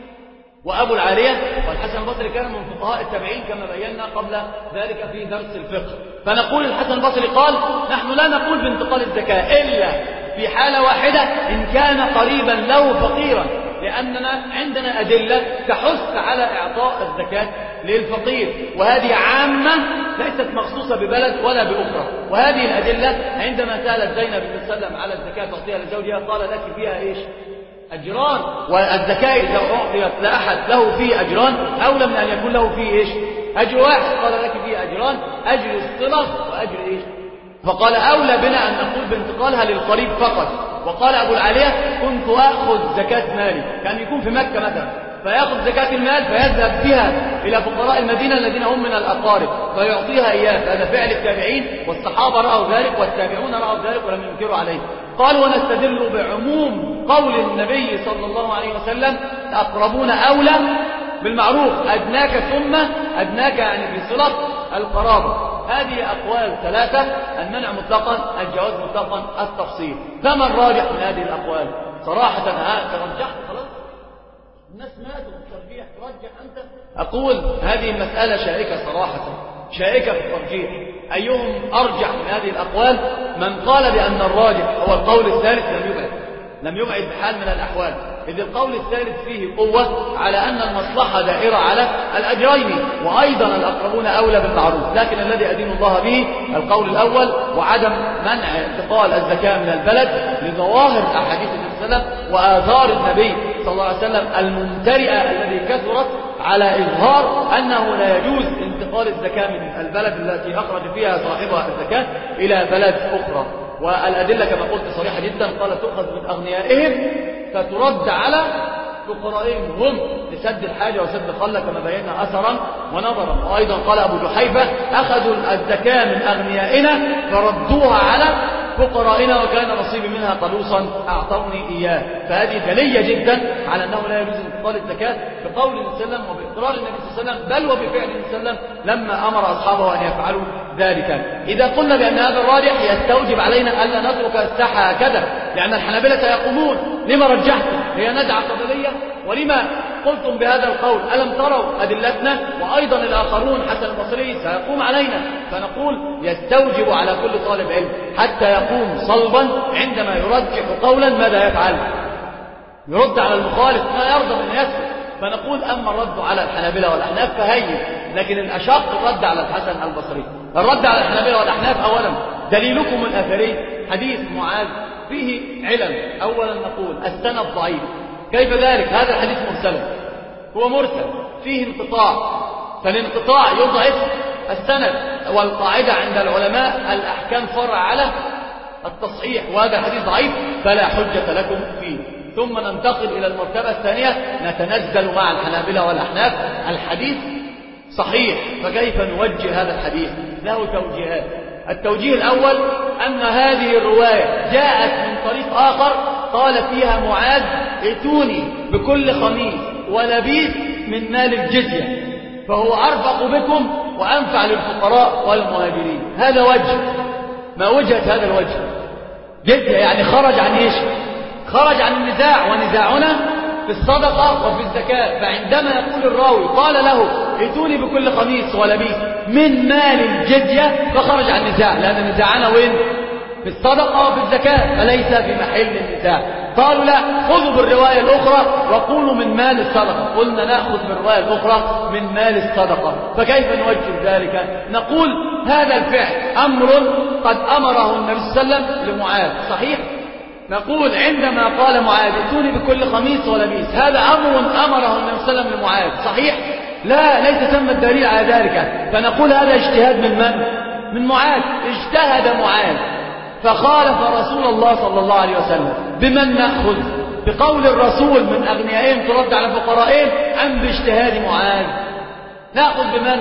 Speaker 1: وأبو العالية، والحسن البصري كان من فقهاء التابعين كما بينا قبل ذلك في درس الفقه. فنقول الحسن البصري قال: نحن لا نقول بانتقال الزكاة إلا في حالة واحدة، إن كان قريبا له فقيرا، لأننا عندنا أدلة تحث على إعطاء الزكاة للفقير، وهذه عامة ليست مخصوصة ببلد ولا بأخرى. وهذه الأدلة عندما سألت زينب بن سلم على الزكاة تعطيها لزوجها قال: لك فيها إيش؟ أجران. والزكاة إذا أعطيت لأحد له فيه أجران أولى من أن يكون له فيه إيش؟ أجر واحد. قال: لك فيه أجران، أجر الصلة وأجر إيش؟ فقال: أولى بنا أن نقول بانتقالها للقريب فقط. وقال أبو العالية: كنت أخذ زكاة مالي، كان يكون في مكة مثلا، فيأخذ زكاة المال فيذهب بها إلى فقراء المدينة الذين هم من الأقارب فيعطيها إياه. هذا فعل التابعين، والصحابة رأوا ذلك والتابعون رأوا ذلك ولم ينكروا عليه. قالوا: ونستدل بعموم قول النبي صلى الله عليه وسلم: الأقربون أولى بالمعروف، أدناك ثم أدناك، يعني بصلة القرابة. هذه أقوال ثلاثة: المنع مطلقا، الجواز مطلقا، التفصيل. فما الراجح من هذه الأقوال؟ صراحة ها ترجحت خلاص، الناس ماتوا بالترجيح، ترجح أنت. أقول هذه المسألة شائكة صراحة، شائكة في الترجيح. أيهم أرجح من هذه الأقوال؟ من قال بأن الراجح هو القول الثالث لم يبعد لم يبعد بحال من الأحوال، إذ القول الثالث فيه قوة على أن المصلحة دائرة على الأجرين، وأيضا الأقربون أولى بالمعروف. لكن الذي أدين الله به القول الأول، وعدم منع انتقال الزكاة من البلد لظواهر أحاديث النبي صلى الله عليه وسلم وآثار النبي صلى الله عليه وسلم الممترئة التي كثرت على إظهار أنه لا يجوز انتقال الزكاة من البلد التي أخرج فيها صاحبها الزكاة إلى بلد أخرى. والأدلة كما قلت صريحة جدا، قال: تؤخذ من أغنيائهم فترد على فقرائهم هم لسد الحاجة وسد الخلة، كما بينا أثرا ونظرا. وأيضا قال أبو جحيفة: أخذوا الزكاة من أغنيائنا فردوها على فقرائنا وكان نصيبي منها قلوصا أعطوني إياه. فهذه دلية جدا على أنه لا يجوز انتقال الزكاة بقول النبي صلى الله عليه وسلم وبإقرار النبي صلى الله عليه وسلم، بل وبفعل النبي صلى الله عليه وسلم لما أمر أصحابه أن يفعلوا ذلك. إذا قلنا بأن هذا الراجح يستوجب علينا ألا نترك الساحة هكذا، لأن الحنابلة يقومون: لما رجحتم؟ هي ندعة قبلية؟ ولما قلتم بهذا القول؟ ألم تروا أدلتنا؟ وأيضا الآخرون حسن البصري سيقوم علينا. فنقول يستوجب على كل طالب علم حتى يقوم صلبا عندما يرجح قولا ماذا يفعل؟ يرد على المخالف، ما يرضى من يسكت. فنقول: أما الرد على الحنابلة والأحناف فهين، لكن الأشق الرد على الحسن البصري. الرد على الحنابلة والأحناف: أولا دليلكم الأثري حديث معاذ فيه علم. أولا نقول السند ضعيف. كيف ذلك؟ هذا الحديث مرسل، هو مرسل فيه انقطاع، فالانقطاع يضعف السند. والقاعدة عند العلماء: الأحكام فرع على التصحيح، وهذا الحديث ضعيف فلا حجة لكم فيه. ثم ننتقل إلى المرتبة الثانية، نتنزل مع الحنابلة والأحناف: الحديث صحيح، فكيف نوجه هذا الحديث؟ له توجيهات. التوجيه الأول أن هذه الرواية جاءت من طريق آخر قال فيها معاذ: ائتوني بكل خميس ولبيس من مال الجزية، فهو أرفق بكم وأنفع للفقراء والمهاجرين. هذا وجه. ما وجهة هذا الوجه؟ جزية يعني خرج عن إيش؟ خرج عن النزاع، ونزاعنا في الصدقة وفي الزكاة. فعندما يقول الراوي قال له: ائتوني بكل خميس ولبيس من مال الجزية، فخرج عن النزاع، لأن نزاعنا وين؟ في الصدقة وفي الزكاة، فليس في محل النزاع. قالوا: لا، خذوا بالرواية الأخرى وقولوا من مال الصدقة. قلنا: نأخذ بالرواية الأخرى من مال الصدقة. فكيف نوجه ذلك؟ نقول: هذا الفعل أمر قد أمره النبي صلى الله عليه وسلم لمعاذ، صحيح؟ نقول عندما قال معاذ: ائتوني بكل خميس ولبيس، هذا أمر أمره النبي صلى الله عليه وسلم لمعاذ، صحيح؟ لا، ليس ثم الدليل على ذلك. فنقول هذا اجتهاد من من؟ من معاذ. اجتهد معاذ فخالف رسول الله صلى الله عليه وسلم. بمن نأخذ؟ بقول الرسول من أغنيائهم ترد على فقرائهم، أم باجتهاد معاذ؟ نأخذ بمن؟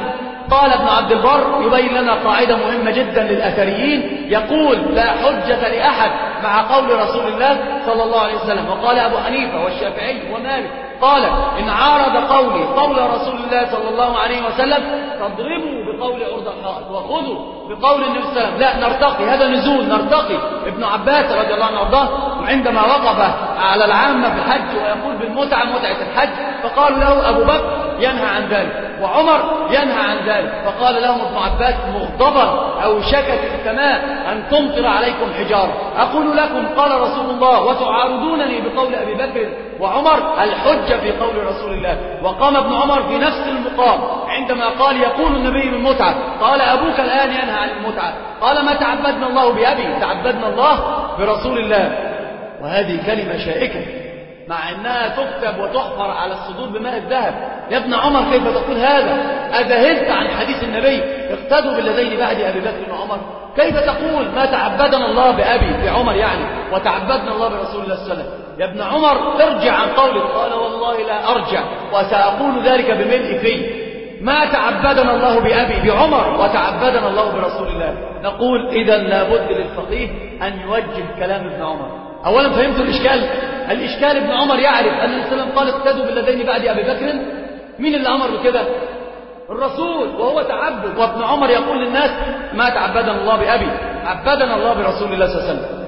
Speaker 1: قال ابن عبد البر يبين لنا قاعدة مهمة جدا للأثريين، يقول لا حجة لأحد مع قول رسول الله صلى الله عليه وسلم. وقال أبو حنيفة والشافعي ومالك قال إن عارض قولي قول رسول الله صلى الله عليه وسلم فاضربوا بقول عرض الحائط وخذوا بقول النبي صلى الله عليه وسلم. لا نرتقي، هذا نزول نرتقي. ابن عباس رضي الله عنه وارضاه عندما وقف على العامة في الحج ويقول بالمتعة متعة الحج، فقالوا له أبو بكر ينهى عن ذلك وعمر ينهى عن ذلك، فقال لهم ابن عباس مغضبا أو شكت السماء أن تمطر عليكم حجارة. أقول لكم قال رسول الله وتعارضونني بقول أبي بكر وعمر، الحجة في قول رسول الله. وقام ابن عمر في نفس المقام عندما قال يقول النبي بالمتعة، قال أبوك الآن ينهى عن المتعة، قال ما تعبدنا الله بأبي، تعبدنا الله برسول الله. وهذه كلمة شائكة مع أنها تكتب وتحفر على الصدور بماء الذهب. يا ابن عمر كيف تقول هذا؟ أذهلت عن حديث النبي اقتدوا بالذين بعد أبي بكر وعمر؟ كيف تقول ما تعبدنا الله بأبي بعمر يعني وتعبدنا الله برسول الله صلى الله عليه وسلم؟ يا ابن عمر ارجع عن قولك. قال والله لا أرجع وسأقول ذلك بملء في ما تعبدنا الله بأبي بعمر وتعبدنا الله برسول الله. نقول إذا لابد للفقيه أن يوجه كلام ابن عمر. أولا فهمتوا الإشكال؟ الإشكال ابن عمر يعرف أن النبي صلى الله عليه وسلم قال اقتدوا بالذين بعد أبي بكر. مين اللي أمر بكده؟ الرسول، وهو تعبد. وابن عمر يقول للناس ما تعبدنا الله بأبي، عبدنا الله برسول الله صلى الله عليه وسلم.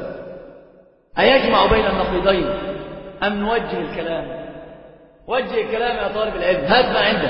Speaker 1: أيجمع بين النقيضين أم نوجه الكلام؟ وجه الكلام يا طالب العلم، هات ما عندك.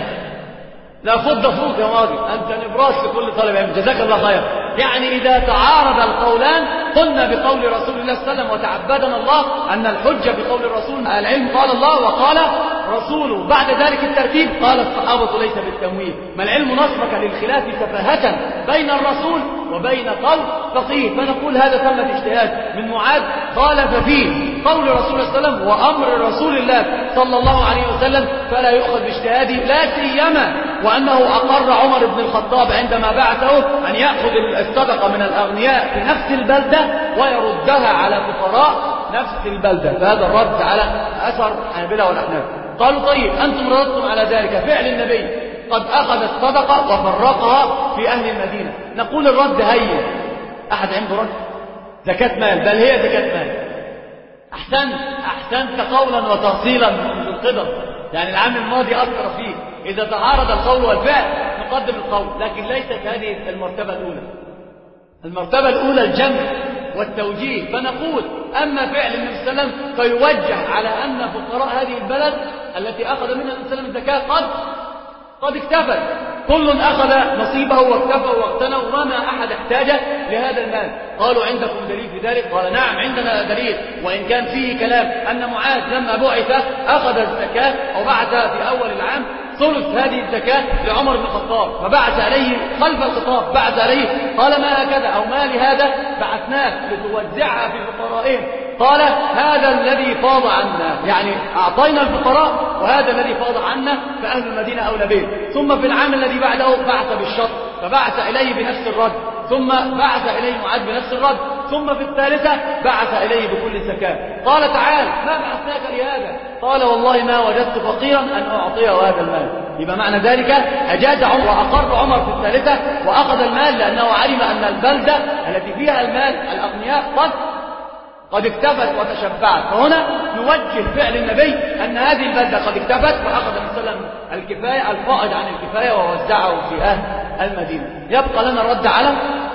Speaker 1: لا فض فوق يا ماضي، أنت نبراس لكل طالب علم، جزاك الله خير. يعني إذا تعارض القولان قلنا بقول رسول الله صلى الله عليه وسلم وتعبدنا الله أن الحجة بقول الرسول. العلم قال الله وقال رسوله، بعد ذلك الترتيب قال الصحابة ليس بالتمويه. ما العلم نصبك للخلاف سفاهة بين الرسول وبين قول فقيه. فنقول هذا ثمة اجتهاد من معاذ خالف فيه قول رسول الله صلى الله عليه وسلم وأمر رسول الله صلى الله عليه وسلم، فلا يؤخذ باجتهاده، لا سيما وأنه أقر عمر بن الخطاب عندما بعثه أن يأخذ الصدقة من الأغنياء في نفس البلدة ويردها على فقراء نفس البلدة. فهذا الرد على أثر الحنابلة والأحناف. قالوا طيب أنتم ردتم على ذلك، فعل النبي قد أخذ الصدقة وفرقها في أهل المدينة. نقول الرد هين. أحد عنده رد؟ زكاة مال، بل هي زكاة مال. أحسنت أحسنت قولا وتفصيلا منذ القدم، يعني العام الماضي أثر فيه. إذا تعارض القول والفعل نقدم القول، لكن ليست هذه المرتبة الأولى. المرتبة الأولى الجمع والتوجيه. فنقول أما فعل النبي صلى الله عليه وسلم فيوجه على أن فقراء هذه البلد التي أخذ منها النبي صلى الله عليه وسلم الزكاة قد قد اكتفت، كل أخذ نصيبه واكتفى واغتنى وما أحد احتاج لهذا المال. قالوا عندكم دليل في ذلك؟ قال نعم عندنا دليل، وإن كان فيه كلام أن معاذ لما بعث أخذ الزكاة أو بعث في أول العام ثلث هذه الزكاة لعمر بن الخطاب، فبعث عليه خلف الخطاب بعث عليه قال ما هكذا أو ما لهذا بعثناك لتوزعها في فقرائهم. قال هذا الذي فاض عنا، يعني أعطينا الفقراء وهذا الذي فاض عنا فأهل المدينة أولى به. ثم في العام الذي بعده بعث بالشط فبعث إليه بنفس الرد، ثم بعث إليه معاذ بنفس الرد، ثم في الثالثة بعث إليه بكل الزكاة. قال تعال ما بعثناك لهذا؟ قال والله ما وجدت فقيرا أن أعطيه هذا المال. يبقى معنى ذلك أجاز عمر وأقر عمر في الثالثة وأخذ المال، لأنه علم أن البلدة التي فيها المال الأغنياء قد قد اكتفت وتشبعت. فهنا نوجه فعل النبي أن هذه البلدة قد اكتفت وأخذ النبي صلى الله عليه وسلم الكفاية الفائض عن الكفاية ووزعه في أهل المدينة. يبقى لنا الرد على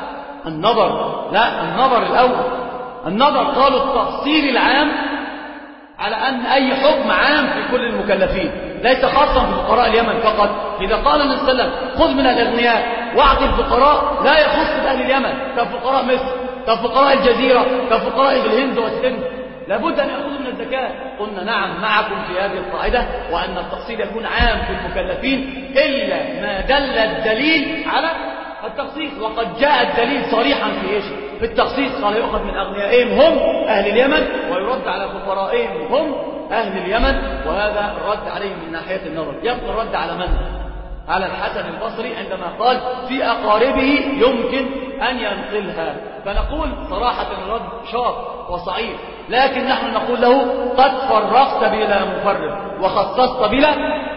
Speaker 1: النظر. لا النظر الأول، النظر قالوا التفصيل العام على أن أي حكم عام في كل المكلفين ليس خاصا بفقراء اليمن فقط. إذا قال النبي صلى الله عليه وسلم خذ من الأغنياء واعطي الفقراء لا يخص بأهل اليمن كفقراء مصر كفقراء الجزيرة كفقراء الهند والسند، لابد أن يأخذوا من الزكاة. قلنا نعم معكم في هذه القاعدة، وأن التفصيل يكون عام في المكلفين إلا ما دل الدليل على التخصيص. وقد جاء الدليل صريحا في إيش؟ في التخصيص. قال يؤخذ من أغنيائهم هم أهل اليمن ويرد على فقرائهم هم أهل اليمن، وهذا الرد عليهم من ناحية النظر. يبقى الرد على من؟ على الحسن البصري عندما قال في أقاربه يمكن أن ينقلها. فنقول صراحة الرد شاق وصعيب، لكن نحن نقول له قد فرقت بلا مفرق وخصصت بلا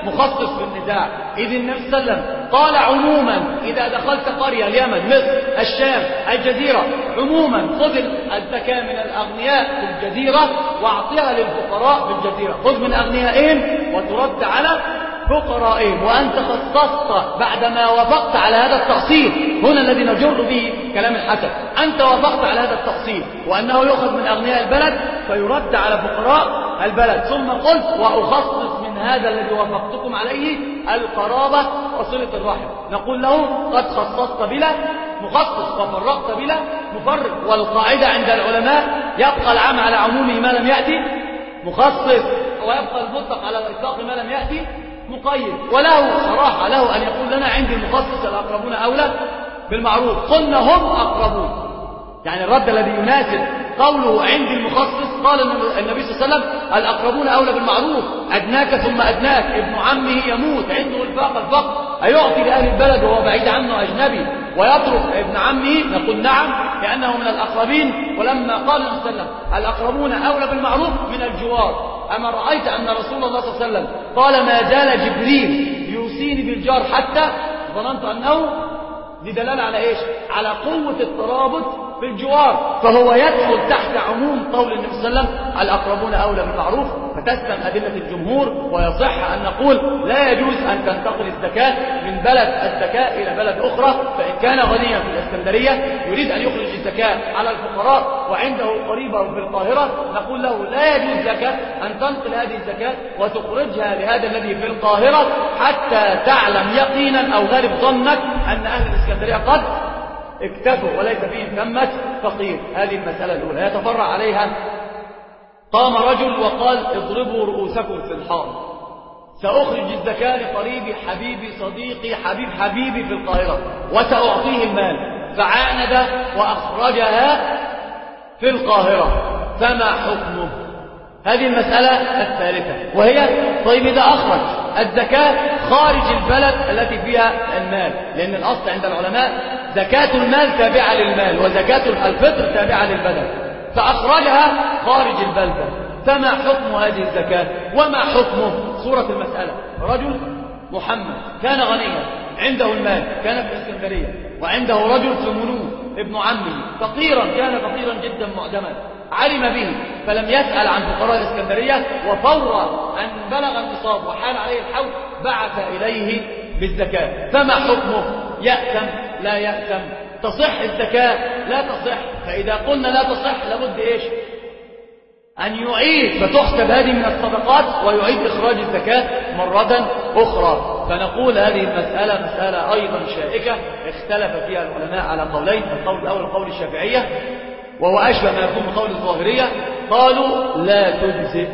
Speaker 1: مخصص في النزاع. إذ النبي صلى الله عليه وسلم قال عموما إذا دخلت قرية اليمن مصر الشام الجزيرة عموما خذ الزكاة من الأغنياء في الجزيرة واعطيها للفقراء في الجزيرة، خذ من أغنيائهم وترد على فقرائهم. وأنت خصصت بعدما وافقت على هذا التأصيل، هنا الذي نجر به كلام الحسن، أنت وافقت على هذا التأصيل وأنه يؤخذ من أغنياء البلد فيرد على فقراء البلد، ثم قلت وأخصص من هذا الذي وافقتكم عليه القرابة وصلة الرحم. نقول له قد خصصت بلا مخصص وفرقت بلا مفرق. والقاعدة عند العلماء يبقى العام على عمومه ما لم يأتي مخصص، ويبقى المطلق على الإطلاق ما لم يأتي مقيد. وله صراحة له أن يقول لنا عندي المخصص الأقربون أولى بالمعروف، قلنا هم أقربون، يعني الرد الذي يناسب قوله عندي المخصص. قال النبي صلى الله عليه وسلم الأقربون أولى بالمعروف، أدناك ثم أدناك، ابن عمه يموت عنده الفاق الفقر أيعطي لأهل البلد وهو بعيد عنه أجنبي ويترك ابن عمه؟ نقول نعم لأنه من الأقربين. ولما قال النبي صلى الله عليه وسلم الأقربون أولى بالمعروف من الجوار، أما رأيت أن رسول الله صلى الله عليه وسلم قال ما زال جبريل يوصيني بالجار حتى ظننت أنه لدلالة على إيش؟ على قوة الترابط في الجوار، فهو يدخل تحت عموم قول النبي صلى الله عليه وسلم الأقربون أولى بالمعروف. فتسلم أدلة الجمهور، ويصح أن نقول لا يجوز أن تنتقل الزكاة من بلد الزكاة إلى بلد أخرى. فإن كان غنيا في الإسكندرية يريد أن يخرج الزكاة على الفقراء وعنده قريبة في القاهرة، نقول له لا يجوز لك أن تنقل هذه الزكاة وتخرجها لهذا الذي في القاهرة حتى تعلم يقينا أو غالب ظنك أن أهل الإسكندرية قد اكتفوا وليس فيهم ثمة فقير. هذه المسألة الأولى. يتفرع عليها قام رجل وقال اضربوا رؤوسكم في الحائط، سأخرج الزكاة لقريبي حبيبي صديقي حبيب حبيبي في القاهرة وسأعطيه المال، فعاند وأخرجها في القاهرة، فما حكمه؟ هذه المسألة الثالثة، وهي طيب إذا أخرج الزكاة خارج البلد التي فيها المال، لأن الأصل عند العلماء زكاة المال تابعة للمال وزكاة الفطر تابعة للبلد، فأخرجها خارج البلدة، فما حكم هذه الزكاة وما حكمه؟ صورة المسألة رجل محمد كان غنيا عنده المال، كان في الإسكندرية، وعنده رجل في منوف ابن عمه فقيرا، كان فقيرا جدا معدما، علم به فلم يسأل عن فقراء الإسكندرية، وفور أن بلغ النصاب وحال عليه الحول بعث إليه بالزكاة، فما حكمه؟ يأثم لا يأثم؟ تصح الزكاة لا تصح؟ فإذا قلنا لا تصح لابد إيش؟ أن يعيد، فتحسب هذه من الصدقات ويعيد إخراج الزكاة مرة أخرى. فنقول هذه المسألة مسألة أيضا شائكة اختلف فيها العلماء على قولين، القول الأول قول الشافعية وهو أشبه ما يكون بقول الظاهرية، قالوا لا تجزئ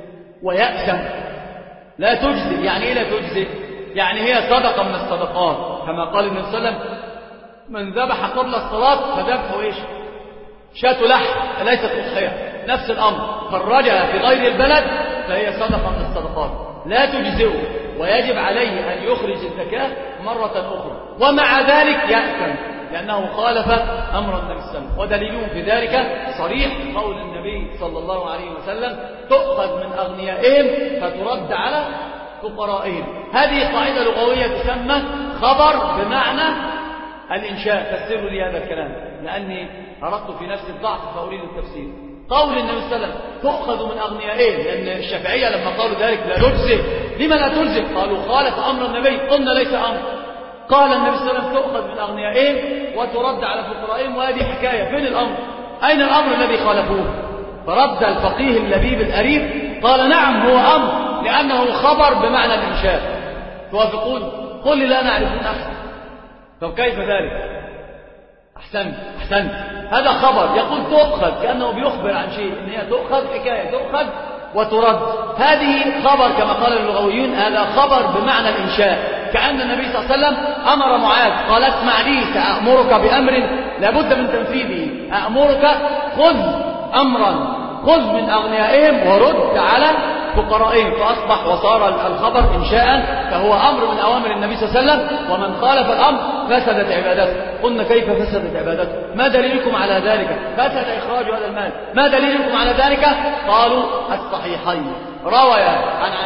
Speaker 1: ويأثم. لا تجزئ يعني إيه لا تجزئ؟ يعني هي صدقة من الصدقات، كما قال النبي صلى الله عليه وسلم من ذبح قبل الصلاة فذبحه إيش؟ شاة لحم ليست أضحية، نفس الأمر، خرجها في غير البلد فهي صدقة من الصدقات لا تجزئه، ويجب عليه أن يخرج الزكاة مرة أخرى، ومع ذلك يأثم لأنه خالف أمر النبي صلى الله عليه وسلم. ودليلهم في ذلك صريح قول النبي صلى الله عليه وسلم تؤخذ من أغنيائهم فترد على فقرائهم. هذه قاعدة لغوية تسمى خبر بمعنى الإنشاء. فسروا لي هذا الكلام لأني أردت في نفس الضعف فأريد التفسير. قول النبي صلى الله عليه وسلم تؤخذ من أغنيائهم، لأن الشافعية لما قالوا ذلك لا تجزئ، لما لا تجزئ؟ قالوا خالف أمر النبي، قلنا ليس أمر. قال النبي صلى الله عليه وسلم تؤخذ من أغنيائهم وترد على فقرائهم، وهذه حكاية. فين الأمر؟ أين الأمر الذي خالفوه؟ فرد الفقيه اللبيب الأريب قال نعم هو أمر، لأنه خبر بمعنى الإنشاء. توافقون؟ قل لي لا نعرفون أحسن. طب كيف ذلك؟ أحسن أحسن هذا خبر يقول تؤخذ، كأنه بيخبر عن شيء، إن هي تؤخذ حكاية، تؤخذ وترد. هذه خبر كما قال اللغويون، هذا خبر بمعنى الإنشاء، كأن النبي صلى الله عليه وسلم أمر معاذ قال اسمع لي سأأمرك بأمر لابد من تنفيذه، أأمرك خذ أمرا، خذ من أغنيائهم ورد على فقرائهم، فأصبح وصار الخبر إنشاء، فهو أمر من أوامر النبي صلى الله عليه وسلم، ومن خالف الأمر فسدت عبادته. قلنا كيف فسدت عبادته؟ ما دليلكم على ذلك؟ فسد إخراج هذا المال، ما دليلكم على ذلك؟ قالوا الصحيحين روي عن عائشة رضي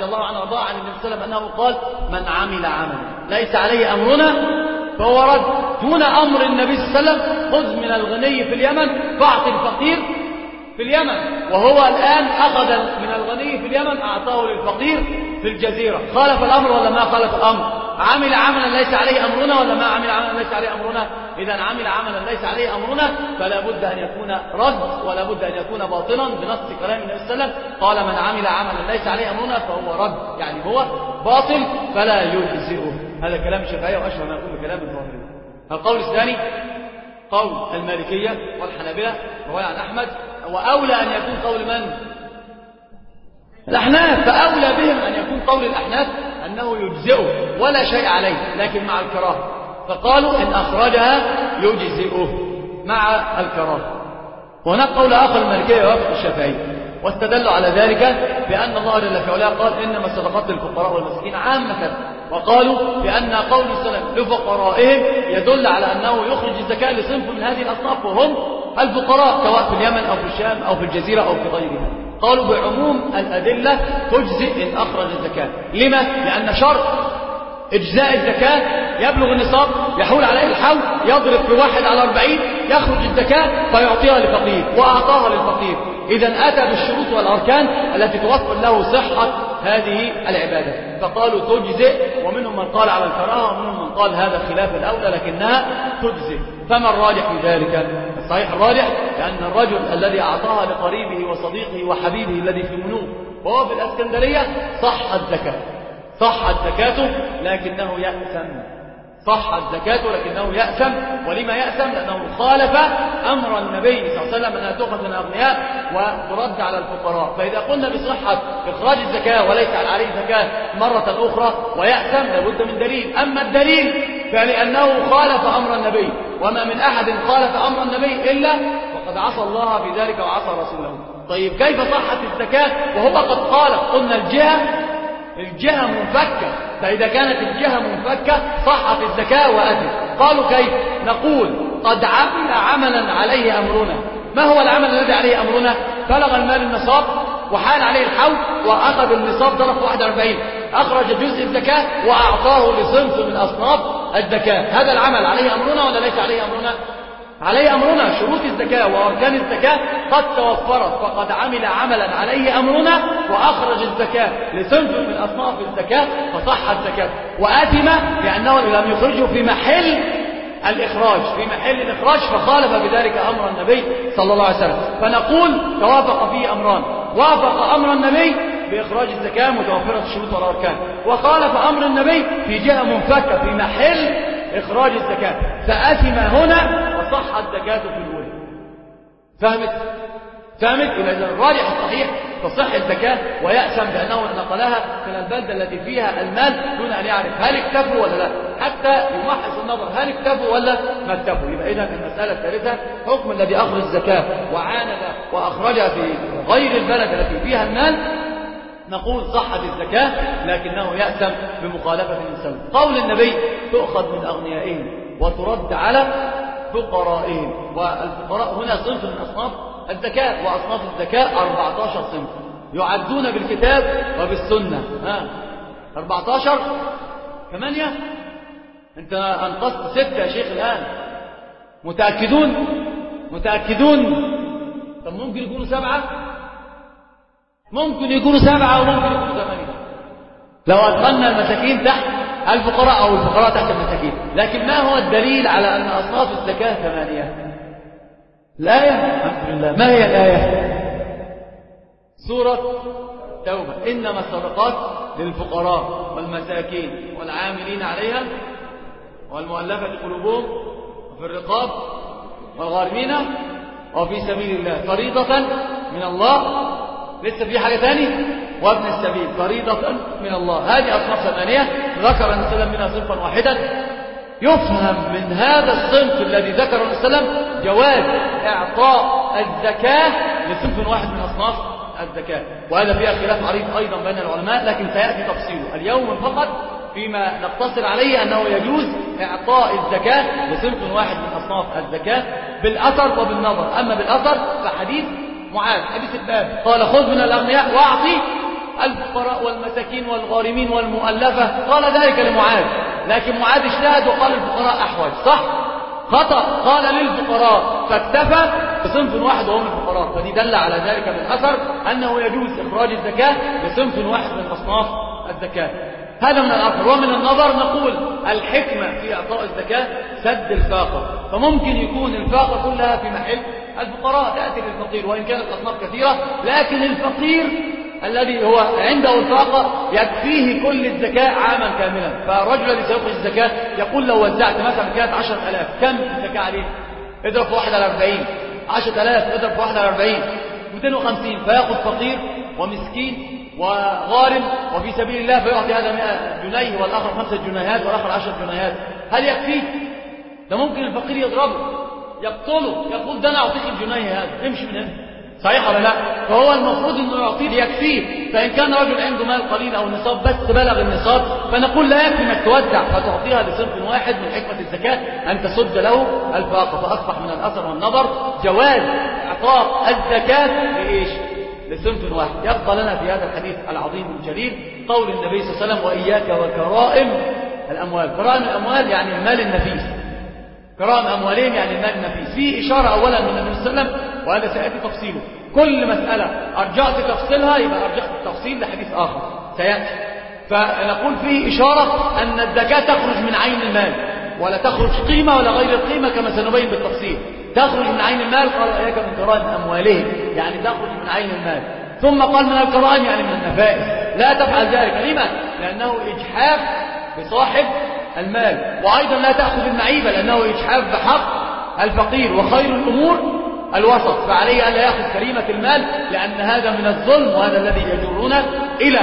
Speaker 1: رضي الله عنه وارضاه عن النبي صلى الله عليه وسلم أنه قال: من عمل عملا ليس عليه أمرنا فهو رد. دون أمر النبي صلى الله عليه وسلم: خذ من الغني في اليمن فاعط الفقير في اليمن. وهو الآن أخذ من الغني في اليمن أعطاه للفقير في الجزيرة. خالف الأمر ولا ما خالف الأمر؟ عمل عملا ليس عليه أمرنا ولا ما عمل عملا ليس عليه أمرنا؟ إذا عمل عملا ليس عليه أمرنا فلا بد أن يكون رد ولا بد أن يكون باطلا بنص كلام النبي صلى الله عليه وسلم. قال: من عمل عملا ليس عليه أمرنا فهو رد، يعني هو باطل فلا يجزئه. هذا كلام الشافعية وأشهر ما يقول بكلام الظاهري. القول الثاني قول المالكية والحنابلة رواية عن أحمد، وأولى أن يكون قول من؟ الأحناف. فأولى بهم أن يكون قول الأحناف أنه يجزئه ولا شيء عليه لكن مع الكراهة، فقالوا إن أخرجها يجزئه مع الكراهة. وهناك قول آخر المالكية ووافق الشافعية، واستدلوا على ذلك بأن الله جل في علاه قال: إنما الصدقات للفقراء والمساكين عامة، وقالوا بأن قول السلام لفقرائهم يدل على أنه يخرج الزكاة لصنف من هذه الأصناف وهم الفقراء، سواء في اليمن أو في الشام أو في الجزيرة أو في غيرها. قالوا بعموم الأدلة تجزئ إن أخرج الزكاة. لما؟ لأن شرط إجزاء الزكاة يبلغ النصاب، يحول عليه الحول، يضرب في واحد على أربعين، يخرج الزكاة فيعطيها لفقير وأعطاها للفقير. إذا أتى بالشروط والأركان التي توفر له صحة هذه العبادة، فقالوا تجزئ. ومنهم من قال على الكراهة ومنهم من قال هذا خلاف الأولى لكنها تجزئ. فما الراجح في ذلك؟ الصحيح الراجح لأن الرجل الذي أعطاها لقريبه وصديقه وحبيبه الذي في منوب وهو في الأسكندرية صحت زكاة صحت زكاته لكنه يأثم صحت زكاته لكنه يأثم. ولما يأثم؟ لأنه خالف أمر النبي صلى الله عليه وسلم أنها تؤخذ من الأغنياء وترد على الفقراء. فإذا قلنا بصحة إخراج الزكاة وليس عليه زكاة مرة أخرى ويأثم لابد من دليل. أما الدليل فلأنه خالف أمر النبي، وما من أحد خالف أمر النبي إلا وقد عصى الله في ذلك وعصى رسوله. طيب كيف صحت الزكاة وهو قد خالف؟ قلنا الجهة الجهة منفكة، فإذا كانت الجهة منفكة صحت الزكاة وأتت. قالوا كيف؟ نقول قد عمل عملا عليه أمرنا. ما هو العمل الذي عليه أمرنا؟ بلغ المال النصاب وحال عليه الحول وأخذ النصاب ضرب واحد وأربعين، أخرج جزء الزكاة وأعطاه لصنف من أصناف الزكاة. هذا العمل عليه أمرنا ولا ليس عليه أمرنا؟ عليه أمرنا. شروط الزكاة وأركان الزكاة قد توفرت، فقد عمل عملا عليه أمرنا وأخرج الزكاة لصنف من أصناف الزكاة فصحت زكاة. وآثم لأنه لم يخرجه في محل الإخراج في محل الإخراج فخالف بذلك أمر النبي صلى الله عليه وسلم. فنقول توافق فيه أمران: وافق أمر النبي بإخراج الزكاة متوفرة الشروط والأركان، وخالف أمر النبي في جهة منفكة في محل إخراج الزكاة، فآثم هنا وصحت زكاته في الأولى. فهمت؟ فهمت؟ إذا الراجح الصحيح تصح الزكاة ويأسم بأنه نقلها من البلدة التي فيها المال دون أن يعرف هل اكتفوا ولا لا، حتى يمحص النظر هل اكتفوا ولا ما اكتفوا. يبقى إذا المسألة الثالثة حكم الذي أخرج الزكاة وعاند وأخرجها في غير البلد التي فيها المال، نقول صحت الزكاة لكنه يأسم بمخالفة الإنسان. قول النبي تؤخذ من أغنيائهم وترد على فقرائهم، والفقراء هنا صنف من أصناف الزكاة، وأصناف الزكاة أربعة عشر صنف يعدون بالكتاب وبالسنة. ها أربعة عشر ثمانية، أنت أنقصت ستة يا شيخ الآن. متأكدون؟ متأكدون؟ طب ممكن يكونوا سبعة، ممكن يكونوا سبعة وممكن يكونوا ثمانية لو أدخلنا المساكين تحت الفقراء أو الفقراء تحت المساكين. لكن ما هو الدليل على أن أصناف الزكاة ثمانية؟ الآية. الحمد لله. ما هي الآية؟ سورة توبة: إنما الصدقات للفقراء والمساكين والعاملين عليها والمؤلفة قلوبهم وفي الرقاب والغارمين وفي سبيل الله فريضة من الله. لسه في حاجة تاني؟ وابن السبيل فريضة من الله. هذه أصناف ثمانية ذكر النبي صلى الله عليه وسلم منها صنفا واحدا. يفهم من هذا الصنف الذي ذكره النبي صلى الله عليه وسلم جواز إعطاء الزكاة لصنف واحد من أصناف الزكاة، وهذا فيها خلاف عريض أيضا بين العلماء، لكن سيأتي تفصيله اليوم فقط. فيما نقتصر عليه أنه يجوز إعطاء الزكاة لصنف واحد من أصناف الزكاة بالأثر وبالنظر. أما بالأثر فحديث معاذ حديث الباب قال: خذ من الأغنياء وأعطي الفقراء والمساكين والغارمين والمؤلفة، قال ذلك لمعاذ، لكن معاذ اجتهد وقال الفقراء أحوج، صح؟ خطأ، قال للفقراء فاكتفى بصنف واحد وهم الفقراء، فدي دل على ذلك بالأثر أنه يجوز إخراج الزكاة بصنف واحد من أصناف الزكاة. هذا من الأثر. ومن النظر نقول الحكمة في إعطاء الزكاة سد الفاقة، فممكن يكون الفاقة كلها في محل الفقراء تأتي للفقير، وإن كانت أصناف كثيرة، لكن الفقير الذي هو عنده الفاقة يكفيه كل الزكاة عاما كاملا. فالرجل الذي سيخرج الزكاة يقول لو وزعت مثلا كانت عشرة آلاف، كم الزكاة عليه؟ اضرب في واحد على أربعين، عشرة آلاف اضرب في واحد على أربعين، مئتين وخمسين، فيأخذ فقير ومسكين وغارم وفي سبيل الله، فيعطي هذا مئة جنيه والآخر خمسة جنيهات والآخر عشرة جنيهات. هل يكفيه؟ ده ممكن الفقير يضربه يقتله، يقول ده أنا أعطيك الجنيه هذا، امشي من هنا، صحيح ولا لا؟ فهو المفروض انه يعطيه ليكفيه. فان كان رجل عنده مال قليل او نصاب بس بلغ النصاب، فنقول لا يكفي انك توزع، فتعطيها لصنف واحد من حكمه الزكاه ان تسد له الفاقه. فاصبح من الاثر والنظر جواز اعطاء الزكاه لايش؟ لصنف واحد. يبقى لنا في هذا الحديث العظيم الجليل قول النبي صلى الله عليه وسلم: واياك وكرائم الاموال. كرائم الاموال يعني المال النفيس، كرائم أموالهم يعني المال النفيس. فيه إشارة أولا من النبي صلى الله عليه وسلم، وهذا سيأتي تفصيله. كل مسألة أرجعت تفصيلها يبقى أرجعت التفصيل لحديث آخر سيأتي. فنقول فيه إشارة أن الزكاة تخرج من عين المال، ولا تخرج قيمة ولا غير القيمة كما سنبين بالتفصيل. تخرج من عين المال، قال إياك من كرائم أموالهم، يعني تخرج من عين المال. ثم قال من الكرائم يعني من النفائس. لا تفعل ذلك، لما؟ لأنه إجحاف بصاحب المال، وأيضا لا تأخذ المعيبة لأنه إجحاف بحق الفقير. وخير الأمور الوسط، فعليه ألا يأخذ كريمة المال لأن هذا من الظلم، وهذا الذي يجرنا إلى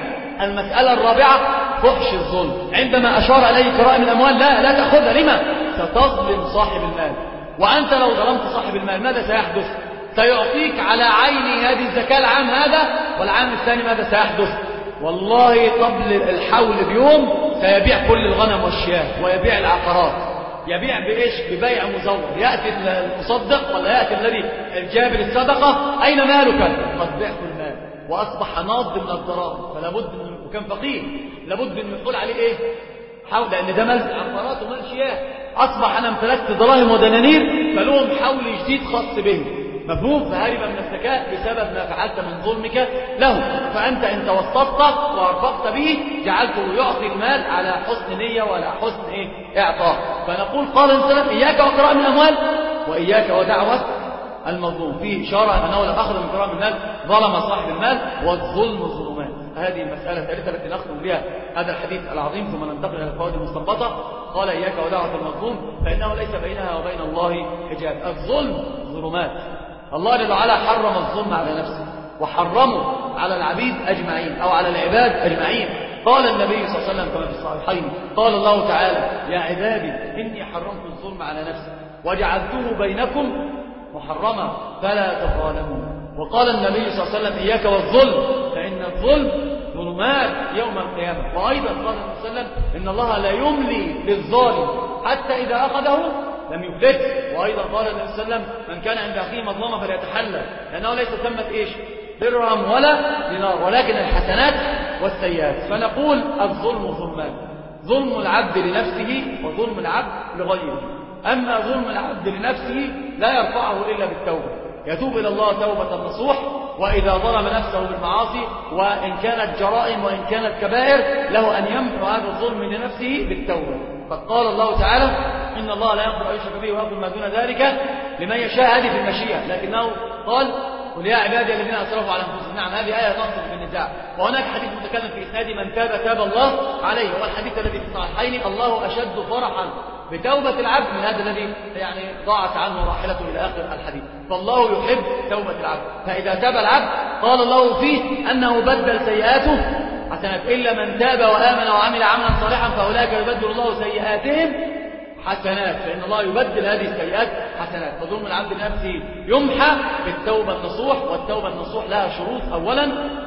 Speaker 1: المسألة الرابعة فحش الظلم. عندما أشار عليه كرائم الأموال لا لا تأخذها، لما؟ ستظلم صاحب المال، وأنت لو ظلمت صاحب المال ماذا سيحدث؟ سيعطيك على عين هذه الزكاة العام هذا، والعام الثاني ماذا سيحدث؟ والله قبل الحول بيوم سيبيع كل الغنم والشياه ويبيع العقارات. يبيع بإيش؟ ببيع مزور. يأتي المصدق ولا يأتي الذي جاب الصدقة: أين مالك؟ قد بعت المال وأصبح ناض من الضرائب، فلا بد من، وكان فقير لابد أن يقول عليه إيه؟ حول، لأن ده مال عقارات ومال شياه. أصبح أنا امتلكت دراهم ودنانير، فلهم حول جديد خاص به، مفهوم؟ فهرب من الزكاة بسبب ما فعلت من ظلمك له. فأنت إن توسطت وارفقت به جعلته يعطي المال على حسن نية وعلى حسن إيه؟ إعطاء. فنقول قال السلام: إياك وكرائم الأموال وإياك ودعوة المظلوم. فيه إشارة أنه لم أخذ من كرائم المال ظلم صاحب المال، والظلم ظلمات. هذه المسألة الثالثة التي نختم بها هذا الحديث العظيم، ثم ننتقل إلى الفوائد المستنبطة. قال: إياك ودعوة المظلوم فإنه ليس بينها وبين الله حجاب. الظلم ظلمات. الله جل وعلا حرم الظلم على نفسه، وحرمه على العبيد أجمعين أو على العباد أجمعين. قال النبي صلى الله عليه وسلم كما في الصحيحين: قال الله تعالى: يا عبادي إني حرمت الظلم على نفسي وجعلته بينكم محرما فلا تظالموا. وقال النبي صلى الله عليه وسلم: إياك والظلم فإن الظلم ظلمات يوم القيامة. وأيضا قال النبي صلى الله عليه وسلم: إن الله لا يملي للظالم حتى إذا أخذه لم يفلته. وأيضا قال النبي صلى الله عليه وسلم: من كان عند أخيه مظلمة فليتحلل، لأنه ليس ثمة إيش؟ درهم ولا دينار، ولكن الحسنات والسيئات. فنقول الظلم ظلمان: ظلم العبد لنفسه وظلم العبد لغيره. أما ظلم العبد لنفسه لا يرفعه إلا بالتوبة، يتوب إلى الله توبة نصوح. وإذا ظلم نفسه بالمعاصي وإن كانت جرائم وإن كانت كبائر له أن يمحو هذا الظلم لنفسه بالتوبة. قد قال الله تعالى: إن الله لا يغفر أن يشرك به ويغفر ما دون ذلك لمن يشاء. هذه في المشيئة، لكنه قال: قل يا عبادي الذين أسرفوا على أنفسهم. نعم، هذه آية تنصف في النزاع. وهناك حديث متكلم في إسناد: من تاب تاب الله عليه. والحديث الذي في الصحيحين: الله أشد فرحا بتوبة العبد من هذا الذي يعني ضاعت عنه راحلته إلى آخر الحديث. فالله يحب توبة العبد، فإذا تاب العبد قال الله فيه أنه بدل سيئاته حسنات، إلا من تاب وآمن وعمل عملا صالحا فأولئك يبدل الله سيئاتهم حسنات، فإن الله يبدل هذه السيئات حسنات. فظلم العبد لنفسه يمحى بالتوبة النصوح. والتوبة النصوح لها شروط: أولا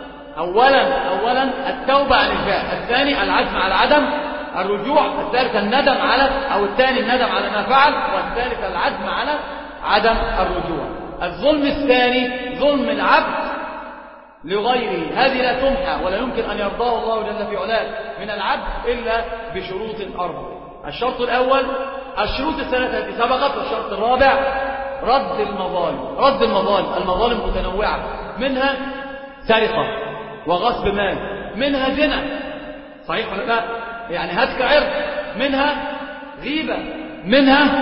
Speaker 1: أولا أولا التوبة عن الفعل، الثاني العزم على عدم الرجوع، الثالث الندم على أو الثاني الندم على ما فعل، والثالث العزم على عدم الرجوع. الظلم الثاني ظلم العبد لغيره هذه لا تمحى ولا يمكن أن يرضاه الله جل في علاه من العبد إلا بشروط أربع. الشرط الأول الشروط الثلاثة التي سبقت، والشرط الرابع رد المظالم. رد المظالم، المظالم متنوعة، منها سرقة وغصب مال، منها زنا، صحيح ولا لا؟ يعني هتك عرض، منها غيبة، منها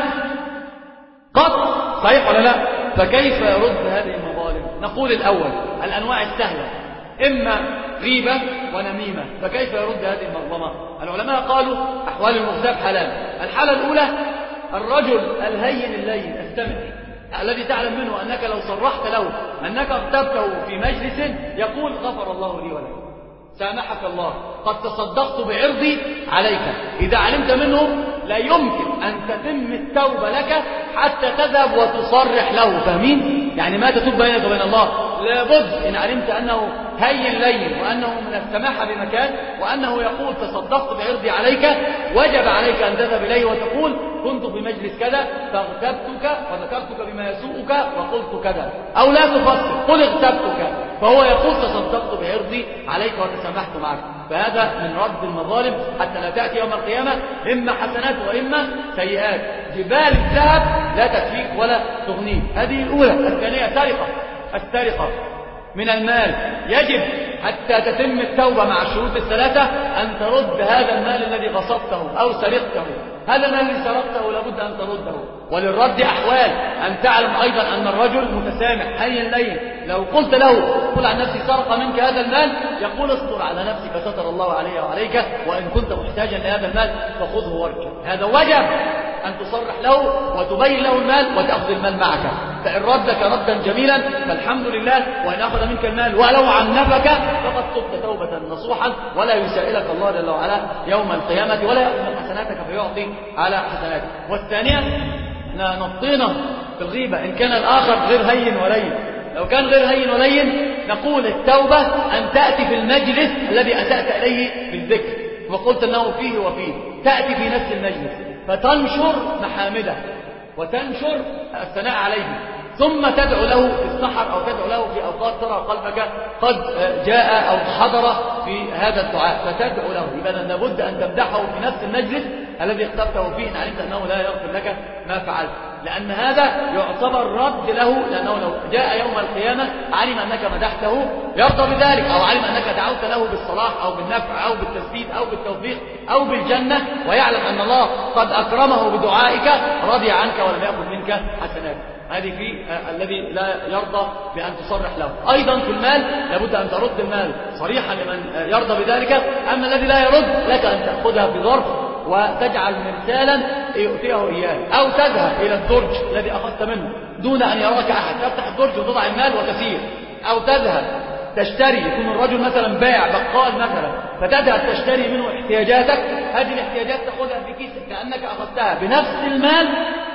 Speaker 1: قتل، صحيح ولا لا؟ فكيف يرد هذه المظالم؟ نقول الأول الأنواع السهلة، إما غيبة ونميمة، فكيف يرد هذه المظلمة؟ العلماء قالوا أحوال المغتاب حلال. الحالة الأولى الرجل الهين اللين السمع الذي تعلم منه أنك لو صرحت له أنك اغتبته في مجلس يقول غفر الله لي ولك، سامحك الله، قد تصدقت بعرضي عليك. إذا علمت منه لا يمكن أن تتم التوبة لك حتى تذهب وتصرح له، فاهمين؟ يعني ما تتوب بينك وبين الله، لابد إن علمت أنه هين لين وأنه من السماحة بمكان وأنه يقول تصدقت بعرضي عليك، وجب عليك أن تذهب إليه وتقول كنت في مجلس كذا فاغتبتك وذكرتك بما يسوءك وقلت كذا، أو لا تفصل قل اغتبتك، فهو يقول تصدقت بعرضي عليك وتسامحت معك. فهذا من رد المظالم حتى لا تأتي يوم القيامة إما حسنات وإما سيئات، جبال الذهب لا تكفيك ولا تغنيك. هذه الأولى. الثانية سرقة. السرقة من المال يجب حتى تتم التوبة مع الشروط الثلاثة أن ترد هذا المال الذي غصبته أو سرقته. هذا المال الذي سرقته لابد أن ترده. وللرد أحوال، أن تعلم أيضا أن الرجل متسامح هين لين، لو قلت له قل عن نفسي سرق منك هذا المال يقول اصبر على نفسك ستر الله علي وعليك، وإن كنت محتاجا لهذا المال فخذه واركب. هذا وجب أن تصرح له وتبين له المال وتأخذ المال معك. فإن ردك ردا جميلا فالحمد لله، وإن أخذ منك المال ولو عنفك فقد تبت توبة نصوحا، ولا يسائلك الله جل وعلا يوم القيامة ولا يأخذ من حسناتك فيعطي على حسناتك. والثانية احنا نطينا في الغيبة إن كان الآخر غير هين ولين. لو كان غير هين ولين نقول التوبة أن تأتي في المجلس الذي أسأت إليه بالذكر وقلت أنه فيه وفيه، تأتي في نفس المجلس فتنشر محامده وتنشر الثناء عليه، ثم تدعو له في السحر أو تدعو له في أوقات ترى قلبك قد جاء أو حضر في هذا الدعاء فتدعو له. إذا لابد أن تمدحه في نفس المجلس الذي اخترته فيه إن علمت أنه لا يغفر لك ما فعلت، لأن هذا يعتبر رد له، لأنه لو جاء يوم القيامة علم أنك مدحته يرضى بذلك، أو علم أنك دعوت له بالصلاح أو بالنفع أو بالتثبيت أو بالتوفيق أو بالجنة، ويعلم أن الله قد أكرمه بدعائك رضي عنك ولم يأخذ منك حسنات. هذه في الذي لا يرضى بأن تصرح له. أيضا في المال لابد أن ترد المال صريحا لمن يرضى بذلك، أما الذي لا يرد لك أن تأخذها في ظرف وتجعل مرسالا يؤتيه إياه، أو تذهب إلى الدرج الذي أخذت منه دون أن يراك أحد، تفتح الدرج وتضع المال وتسير، أو تذهب تشتري، يكون الرجل مثلا بايع بقال مثلا فتذهب تشتري منه احتياجاتك، هذه الاحتياجات تأخذها في كيسك كأنك أخذتها بنفس المال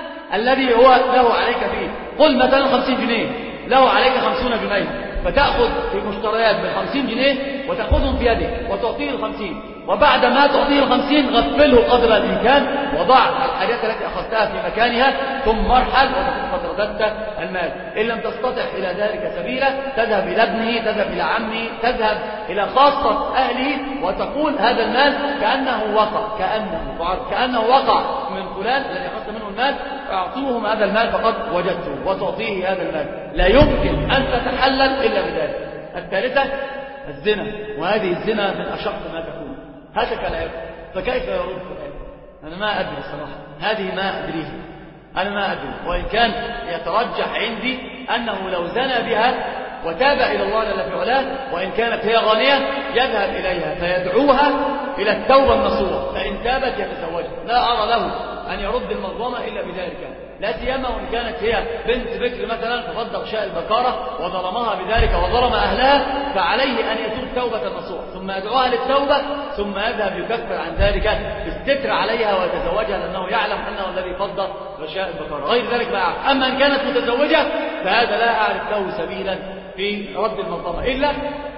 Speaker 1: الذي هو له عليك فيه. قل مثلا خمسين جنيه له عليك خمسون جنيه، فتأخذ في مشتريات بالخمسين جنيه وتأخذهم في يدك وتعطيه الخمسين، وبعد ما تعطيه الخمسين غفله قدر الإمكان وضع الحاجات التي أخذتها في مكانها ثم مرحل وتكون قد رددت المال. إن لم تستطع إلى ذلك سبيلا تذهب إلى ابنه، تذهب إلى عمه، تذهب إلى خاصة أهله وتقول هذا المال كأنه وقع كأنه كأنه وقع من فلان الذي أخذت منه المال، فأعطوهم هذا المال فقد وجدته وتعطيه هذا المال. لا يمكن أن تتحلل إلا بذلك. الثالثة الزنا، وهذه الزنا من أشق ما تكون، هتك لا يكون، فكيف يرد ذلك؟ أنا ما أدري الصراحة، هذه ما أدريها، أنا ما أدري، وإن كان يترجح عندي أنه لو زنى بها وتاب إلى الله جل في علاه وإن كانت هي غانية يذهب إليها فيدعوها إلى التوبة النصوح، فإن تابت يتزوجها. لا أرى له أن يرد المظلمة إلا بذلك، لا سيما وإن كانت هي بنت بكر مثلا فقد غشاء البكارة وظلمها بذلك وظلم أهلها، فعليه أن يتوب توبة نصوح ثم يدعوها للتوبة ثم يذهب يكفر عن ذلك بالستر عليها ويتزوجها، لأنه يعلم أنه الذي فض غشاء البكارة. غير ذلك ما أعرف. أما إن كانت متزوجة فهذا لا أعرف له سبيلا في رد المظلمة إلا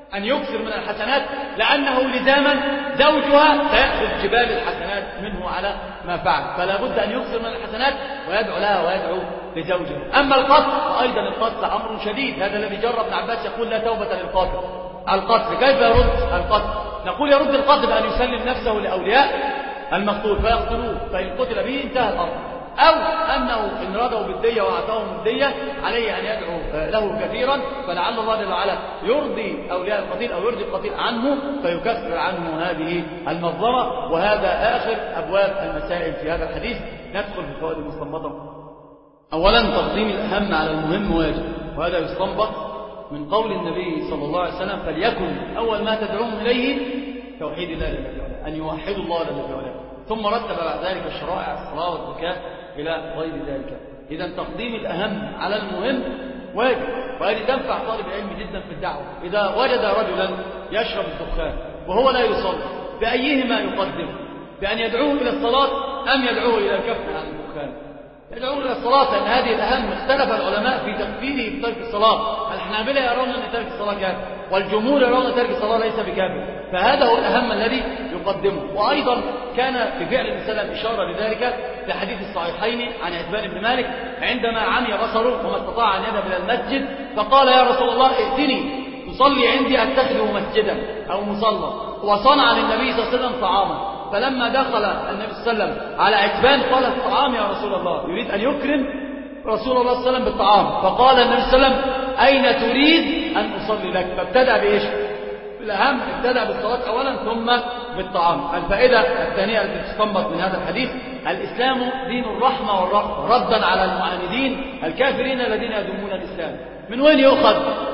Speaker 1: أن يكثر من الحسنات، لأنه لزاما زوجها سيأخذ جبال الحسنات منه على ما فعل، فلا بد أن يكثر من الحسنات ويدعو لها ويدعو لزوجها. أما القتل فأيضا القتل أمر شديد، هذا الذي جرب ابن عباس يقول لا توبة للقاتل. القتل كيف يرد القتل؟ نقول يرد القتل بأن يسلم نفسه لأولياء المقتول فيقتلوه، فإن قتل به انتهى الأمر، أو أنه إن رضوا بالدية وأعطاهم الدية عليه أن يدعو له كثيرا، فلعل الله جل وعلا يرضي أولياء القتيل أو يرضي القتيل عنه فيكفر عنه هذه المظلمة. وهذا آخر أبواب المسائل في هذا الحديث. ندخل في الفوائد المستنبطة. أولا تقديم الأهم على المهم واجب، وهذا يستنبط من قول النبي صلى الله عليه وسلم فليكن أول ما تدعوهم إليه توحيد الله جل وعلا، أن يوحدوا الله جل وعلا، ثم رتب بعد ذلك الشرائع الصلاة والزكاة إلى غير ذلك. إذا تقديم الأهم على المهم واجب، وهذه تنفع طالب العلم جدا في الدعوة. إذا وجد رجلا يشرب الدخان وهو لا يصلي بأيهما يقدم؟ بأن يدعوه إلى الصلاة أم يدعوه إلى الكف عن الدخان؟ يدعوه إلى الصلاة، لأن هذه الأهم. اختلف العلماء في تكفيره بترك الصلاة، الحنابلة يرون أن ترك الصلاة كافر، والجمهور يرون أن ترك الصلاة ليس بكافر، فهذا هو الأهم الذي يقدمه. وأيضا كان في فعل النبي صلى الله عليه وسلم إشارة لذلك في حديث الصحيحين عن عتبان بن مالك عندما عمي بصره وما استطاع أن يذهب إلى المسجد، فقال يا رسول الله ائتني تصلي عندي أتخذه مسجدا أو مصلى، وصنع للنبي صلى الله عليه وسلم طعاما. فلما دخل النبي صلى الله عليه وسلم على عتبان قال الطعام يا رسول الله، يريد أن يكرم رسول الله صلى الله عليه وسلم بالطعام، فقال النبي صلى الله عليه وسلم أين تريد أن أصلي لك؟ فابتدأ بإيش؟ الأهم ابتدأ بالصلاة أولا ثم بالطعام. الفائدة الثانية التي تستنبط من هذا الحديث الإسلام دين الرحمة والرأفة، ردا على المعاندين الكافرين الذين يذمون الإسلام. من وين يؤخذ؟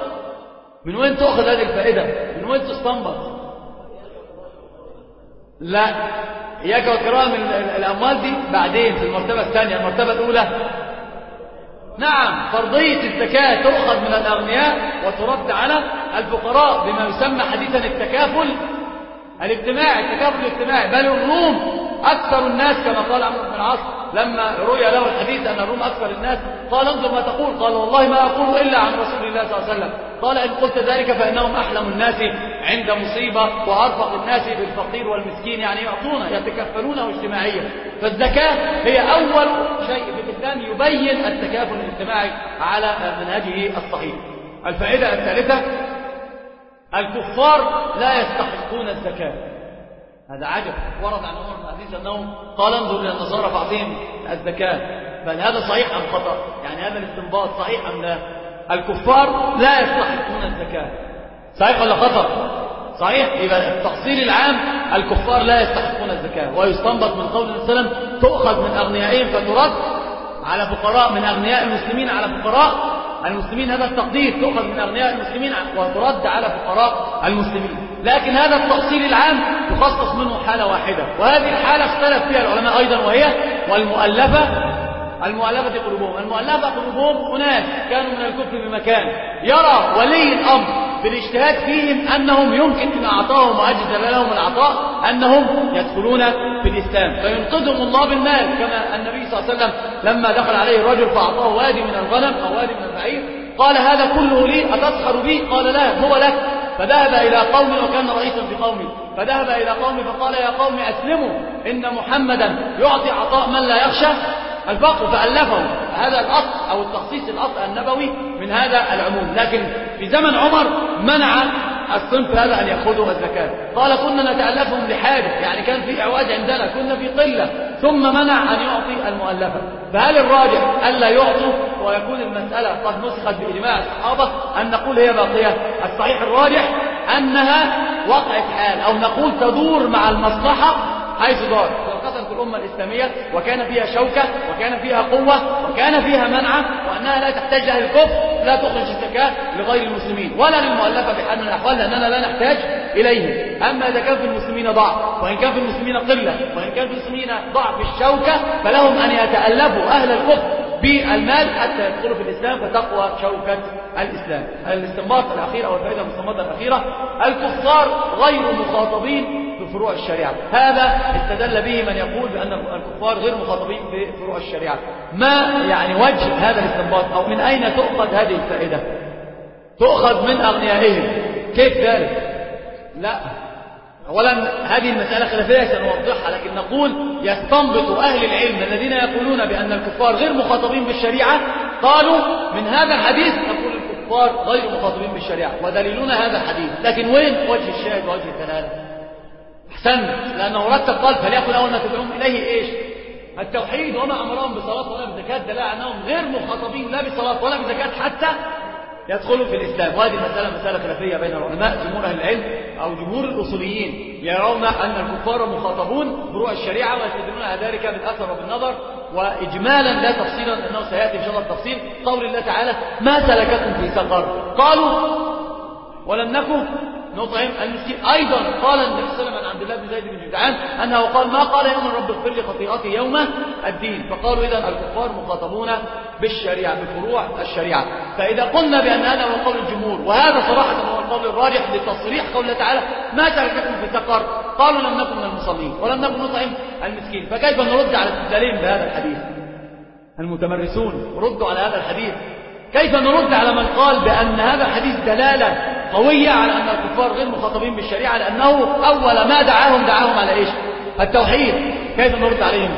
Speaker 1: من وين تأخذ هذه الفائدة؟ من وين تستنبط؟ لا، إياك وكرام الأموال دي بعدين في المرتبة الثانية. المرتبة الأولى نعم فرضية الزكاة تؤخذ من الأغنياء وترد على الفقراء بما يسمى حديثا التكافل الاجتماعي، التكافل الاجتماعي. بل الروم أكثر الناس كما قال عمرو بن العاص لما روي له الحديث أن الروم أكثر الناس، قال انظر ما تقول، قال والله ما أقول إلا عن رسول الله صلى الله عليه وسلم، قال إن قلت ذلك فإنهم أحلم الناس عند مصيبة وأرفق الناس بالفقير والمسكين، يعني يعطون يتكفلونه اجتماعيا. فالزكاة هي أول شيء في الإسلام يبين التكافل الاجتماعي على منهجه الصحيح. الفائدة الثالثة الكفار لا يستحقون الزكاة. هذا عجب، ورد عن عمر بن العزيز أنه قال انظر إلى النصارى فأعطيهم الزكاة، بل هذا صحيح أم خطأ؟ يعني هذا الاستنباط صحيح أم لا؟ الكفار لا يستحقون الزكاة، صحيح ولا خطأ؟ صحيح. يبقى التفصيل العام الكفار لا يستحقون الزكاة، ويستنبط من قول النبي صلى الله عليه وسلم تؤخذ من أغنيائهم فترد على فقراء، من أغنياء المسلمين على فقراء المسلمين، هذا التقدير، تؤخذ من أغنياء المسلمين وترد على فقراء المسلمين. لكن هذا التفصيل العام يخصص منه حالة واحدة، وهذه الحالة اختلف فيها العلماء أيضا، وهي والمؤلفة المؤلفة قلوبهم. المؤلفة قلوبهم أناس كانوا من الكفر بمكان، يرى ولي الأمر بالاجتهاد فيهم أنهم يمكن إن أعطاهم وأجزل لهم العطاء أنهم يدخلون في الإسلام، فينقذهم الله بالمال، كما النبي صلى الله عليه وسلم لما دخل عليه الرجل فأعطاه وادي من الغنم أو وادي من البعير قال هذا كله لي أتسخر بي؟ قال لا هو لك. فذهب إلى قوم وكان رئيسا في قومه، فذهب إلى قوم فقال يا قوم أسلموا إن محمدا يعطي عطاء من لا يخشى الفقر، فألفه. هذا الأصل أو التخصيص الأصل النبوي من هذا العموم. لكن في زمن عمر منع الصنف هذا أن يأخذوا الزكاة، قال كنا نتألفهم لحاجة، يعني كان في إعواج عندنا، كنا في قلة، ثم منع أن يعطي المؤلفة. فهل الراجح ألا يعطوا ويكون المسألة قد نسخت بإجماع الصحابة أن نقول هي باقية؟ الصحيح الراجح أنها وقعت حال، أو نقول تدور مع المصلحة حيث دار. انقسمت الأمة الإسلامية وكان فيها شوكة وكان فيها قوة وكان فيها منعة، وأنها لا تحتاج لأهل الكفر، لا تخرج الزكاة لغير المسلمين ولا للمؤلفة بحال من الأحوال، لأننا لا نحتاج إليهم. أما إذا كان في المسلمين ضعف، وإن كان في المسلمين قلة، وإن كان في المسلمين ضعف الشوكة، فلهم أن يتألفوا أهل الكفر بالمال حتى يدخلوا في الإسلام فتقوى شوكة الإسلام. الاستنباط الأخير أو الفائدة المستنبطة الأخيرة الكفار غير مخاطبين بفروع الشريعة. هذا استدل به من يقول بأن الكفار غير مخاطبين بفروع الشريعة. ما يعني وجه هذا الاستنباط، أو من أين تؤخذ هذه الفائدة؟ تؤخذ من أغنيائهم، كيف ذلك؟ لا، أولا هذه المسألة خلافية سنوضحها، لكن نقول يستنبط أهل العلم الذين يقولون بأن الكفار غير مخاطبين بالشريعة قالوا من هذا الحديث نقول الكفار غير مخاطبين بالشريعة، ودليلنا هذا الحديث. لكن وين وجه الشاهد ووجه الدلالة؟ أحسنت، لأنه رتب قال فليكن أول ما تدعون إليه إيش؟ التوحيد، وما أمرهم بصلاة ولا بزكاة دلاله أنهم غير مخاطبين لا بصلاة ولا بزكاة حتى يدخلوا في الإسلام. وهذه مسألة مسألة خلافية بين العلماء. جمهور أهل العلم أو جمهور الأصوليين يرون أن الكفار مخاطبون بروع الشريعة ويستدلون على ذلك بالأثر وبالنظر، وإجمالا لا تفصيلا أنه سيأتي إن شاء الله التفصيل. قول الله تعالى ما سلككم في سقر قالوا ولم نكن نطعم المسكين. أيضا قال النبي صلى الله عليه وسلم عن عبد الله بن زيد بن جدعان أنه قال ما قال يوم رب اغفر لي خطيئتي يوم الدين. فقالوا إذن الكفار مخاطبون بالشريعة بفروع الشريعة. فإذا قلنا بأن هذا هو قول الجمهور، وهذا صراحة هو القول الراجح لتصريح قول الله تعالى ما سلككم في سقر قالوا لم نكن من المصلين ولم نكن نطعم المسكين، فكيف نرد على الدليل بهذا الحديث؟ المتمرسون ردوا على هذا الحديث. كيف نرد على من قال بأن هذا الحديث دلالة قوية على أن الكفار غير مخاطبين بالشريعة لأنه أول ما دعاهم دعاهم على إيش؟ التوحيد. كيف نرد عليهم؟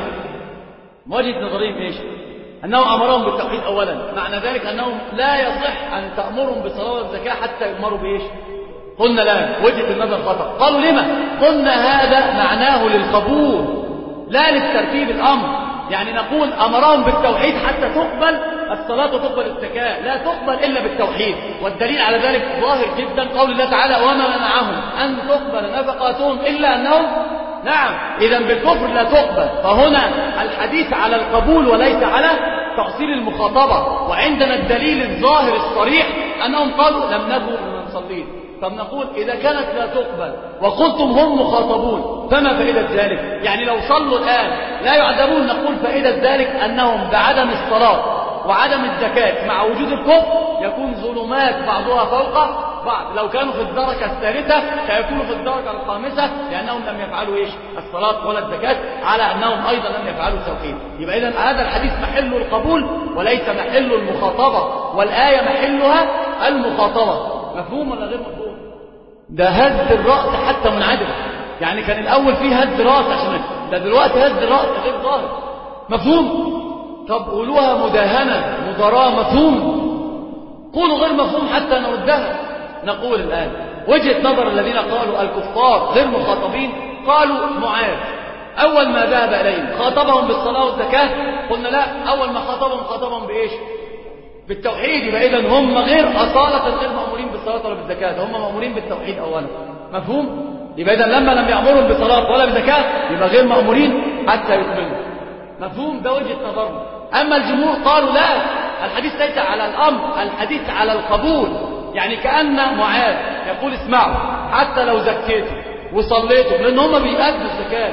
Speaker 1: وجهة نظرهم إيش؟ أنه أمرهم بالتوحيد أولا، معنى ذلك أنهم لا يصح أن تأمرهم بالصلاة والزكاة حتى يؤمروا بإيش؟ قلنا لا، وجهة النظر خطأ. قالوا لما؟ قلنا هذا معناه للقبول لا للترتيب الأمر. يعني نقول أمرهم بالتوحيد حتى تقبل الصلاة وتقبل الزكاة، لا تقبل إلا بالتوحيد. والدليل على ذلك ظاهر جدا قول الله تعالى وما منعهم أن تقبل نفقاتهم إلا أنهم نعم، إذا بالكفر لا تقبل. فهنا الحديث على القبول وليس على تأصيل المخاطبة. وعندنا الدليل الظاهر الصريح أنهم قالوا لم نكن من المصلين. طب نقول إذا كانت لا تقبل وقلتم هم مخاطبون فما فائدة ذلك؟ يعني لو صلوا الآن لا يعذبون، نقول فائدة ذلك أنهم بعدم الصلاة وعدم الزكاة مع وجود الكفر يكون ظلمات بعضها فوق بعض. لو كانوا في الدرجة الثالثة سيكونوا في الدرجة الخامسة لأنهم لم يفعلوا إيش؟ الصلاة ولا الزكاة، على أنهم أيضا لم يفعلوا التوحيد. يبقى إذن هذا الحديث محل القبول وليس محل المخاطبة، والآية محلها المخاطبة. مفهوم ولا غير مفهوم؟ ده هز الرأس حتى منعدم. يعني كان الأول فيه هز رأس عشان ده دلوقتي هز الرأس غير ظاهر. مفهوم؟ طب قولوها مداهنة مضاراة. مفهوم؟ قولوا غير مفهوم حتى نردها. نقول الآن وجهة نظر الذين قالوا الكفار غير مخاطبين قالوا معاذ أول ما ذهب إليهم خاطبهم بالصلاة والزكاة. قلنا لا، أول ما خاطبهم خاطبهم بإيش؟ بالتوحيد. يبقى إذن هم غير أصالة غير مأمورين بالصلاة ولا بالزكاة، هم مأمورين بالتوحيد أولا. مفهوم؟ يبقى إذن لما لم يأمرهم بصلاة ولا بزكاة يبقى غير مأمورين حتى يؤمنوا. مفهوم؟ ده وجهة نظرنا. أما الجمهور قالوا لا، الحديث ليس على الأمر، الحديث على القبول. يعني كأن معاذ يقول اسمعوا حتى لو زكيتوا وصليتوا، لأن هم بيأدوا الزكاة.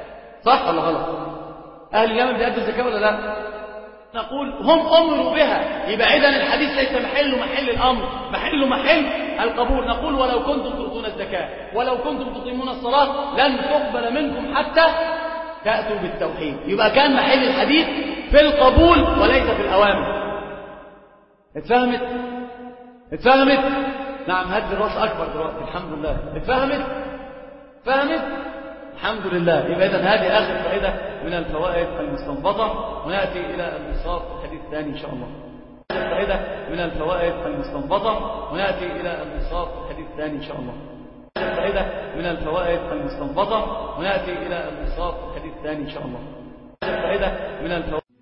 Speaker 1: صح ولا غلط؟ أهل اليمن بيأدوا الزكاة ولا لا؟ نقول هم أمروا بها. يبقى إذن الحديث ليس محله محل الأمر، محله محل القبول. نقول ولو كنتم تؤتون الزكاة ولو كنتم تقيمون الصلاة لن تقبل منكم حتى تأتوا بالتوحيد. يبقى كان محل الحديث في القبول وليس في الأوامر. اتفهمت؟ اتفهمت؟ نعم، هد الرأس أكبر دلوقتي الحمد لله. اتفهمت؟ فهمت؟ الحمد لله. يبقى إذن هذه آخر فائدة من الفوائد المستنبطة، ونأتي إلى الإنصاف في الحديث الثاني إن شاء الله. آخر فائدة من الفوائد المستنبطة، ونأتي إلى الإنصاف في الحديث الثاني إن شاء الله. آخر فائدة من الفوائد المستنبطة، ونأتي إلى الإنصاف في الحديث الثاني إن شاء الله. آخر فائدة من الفوائد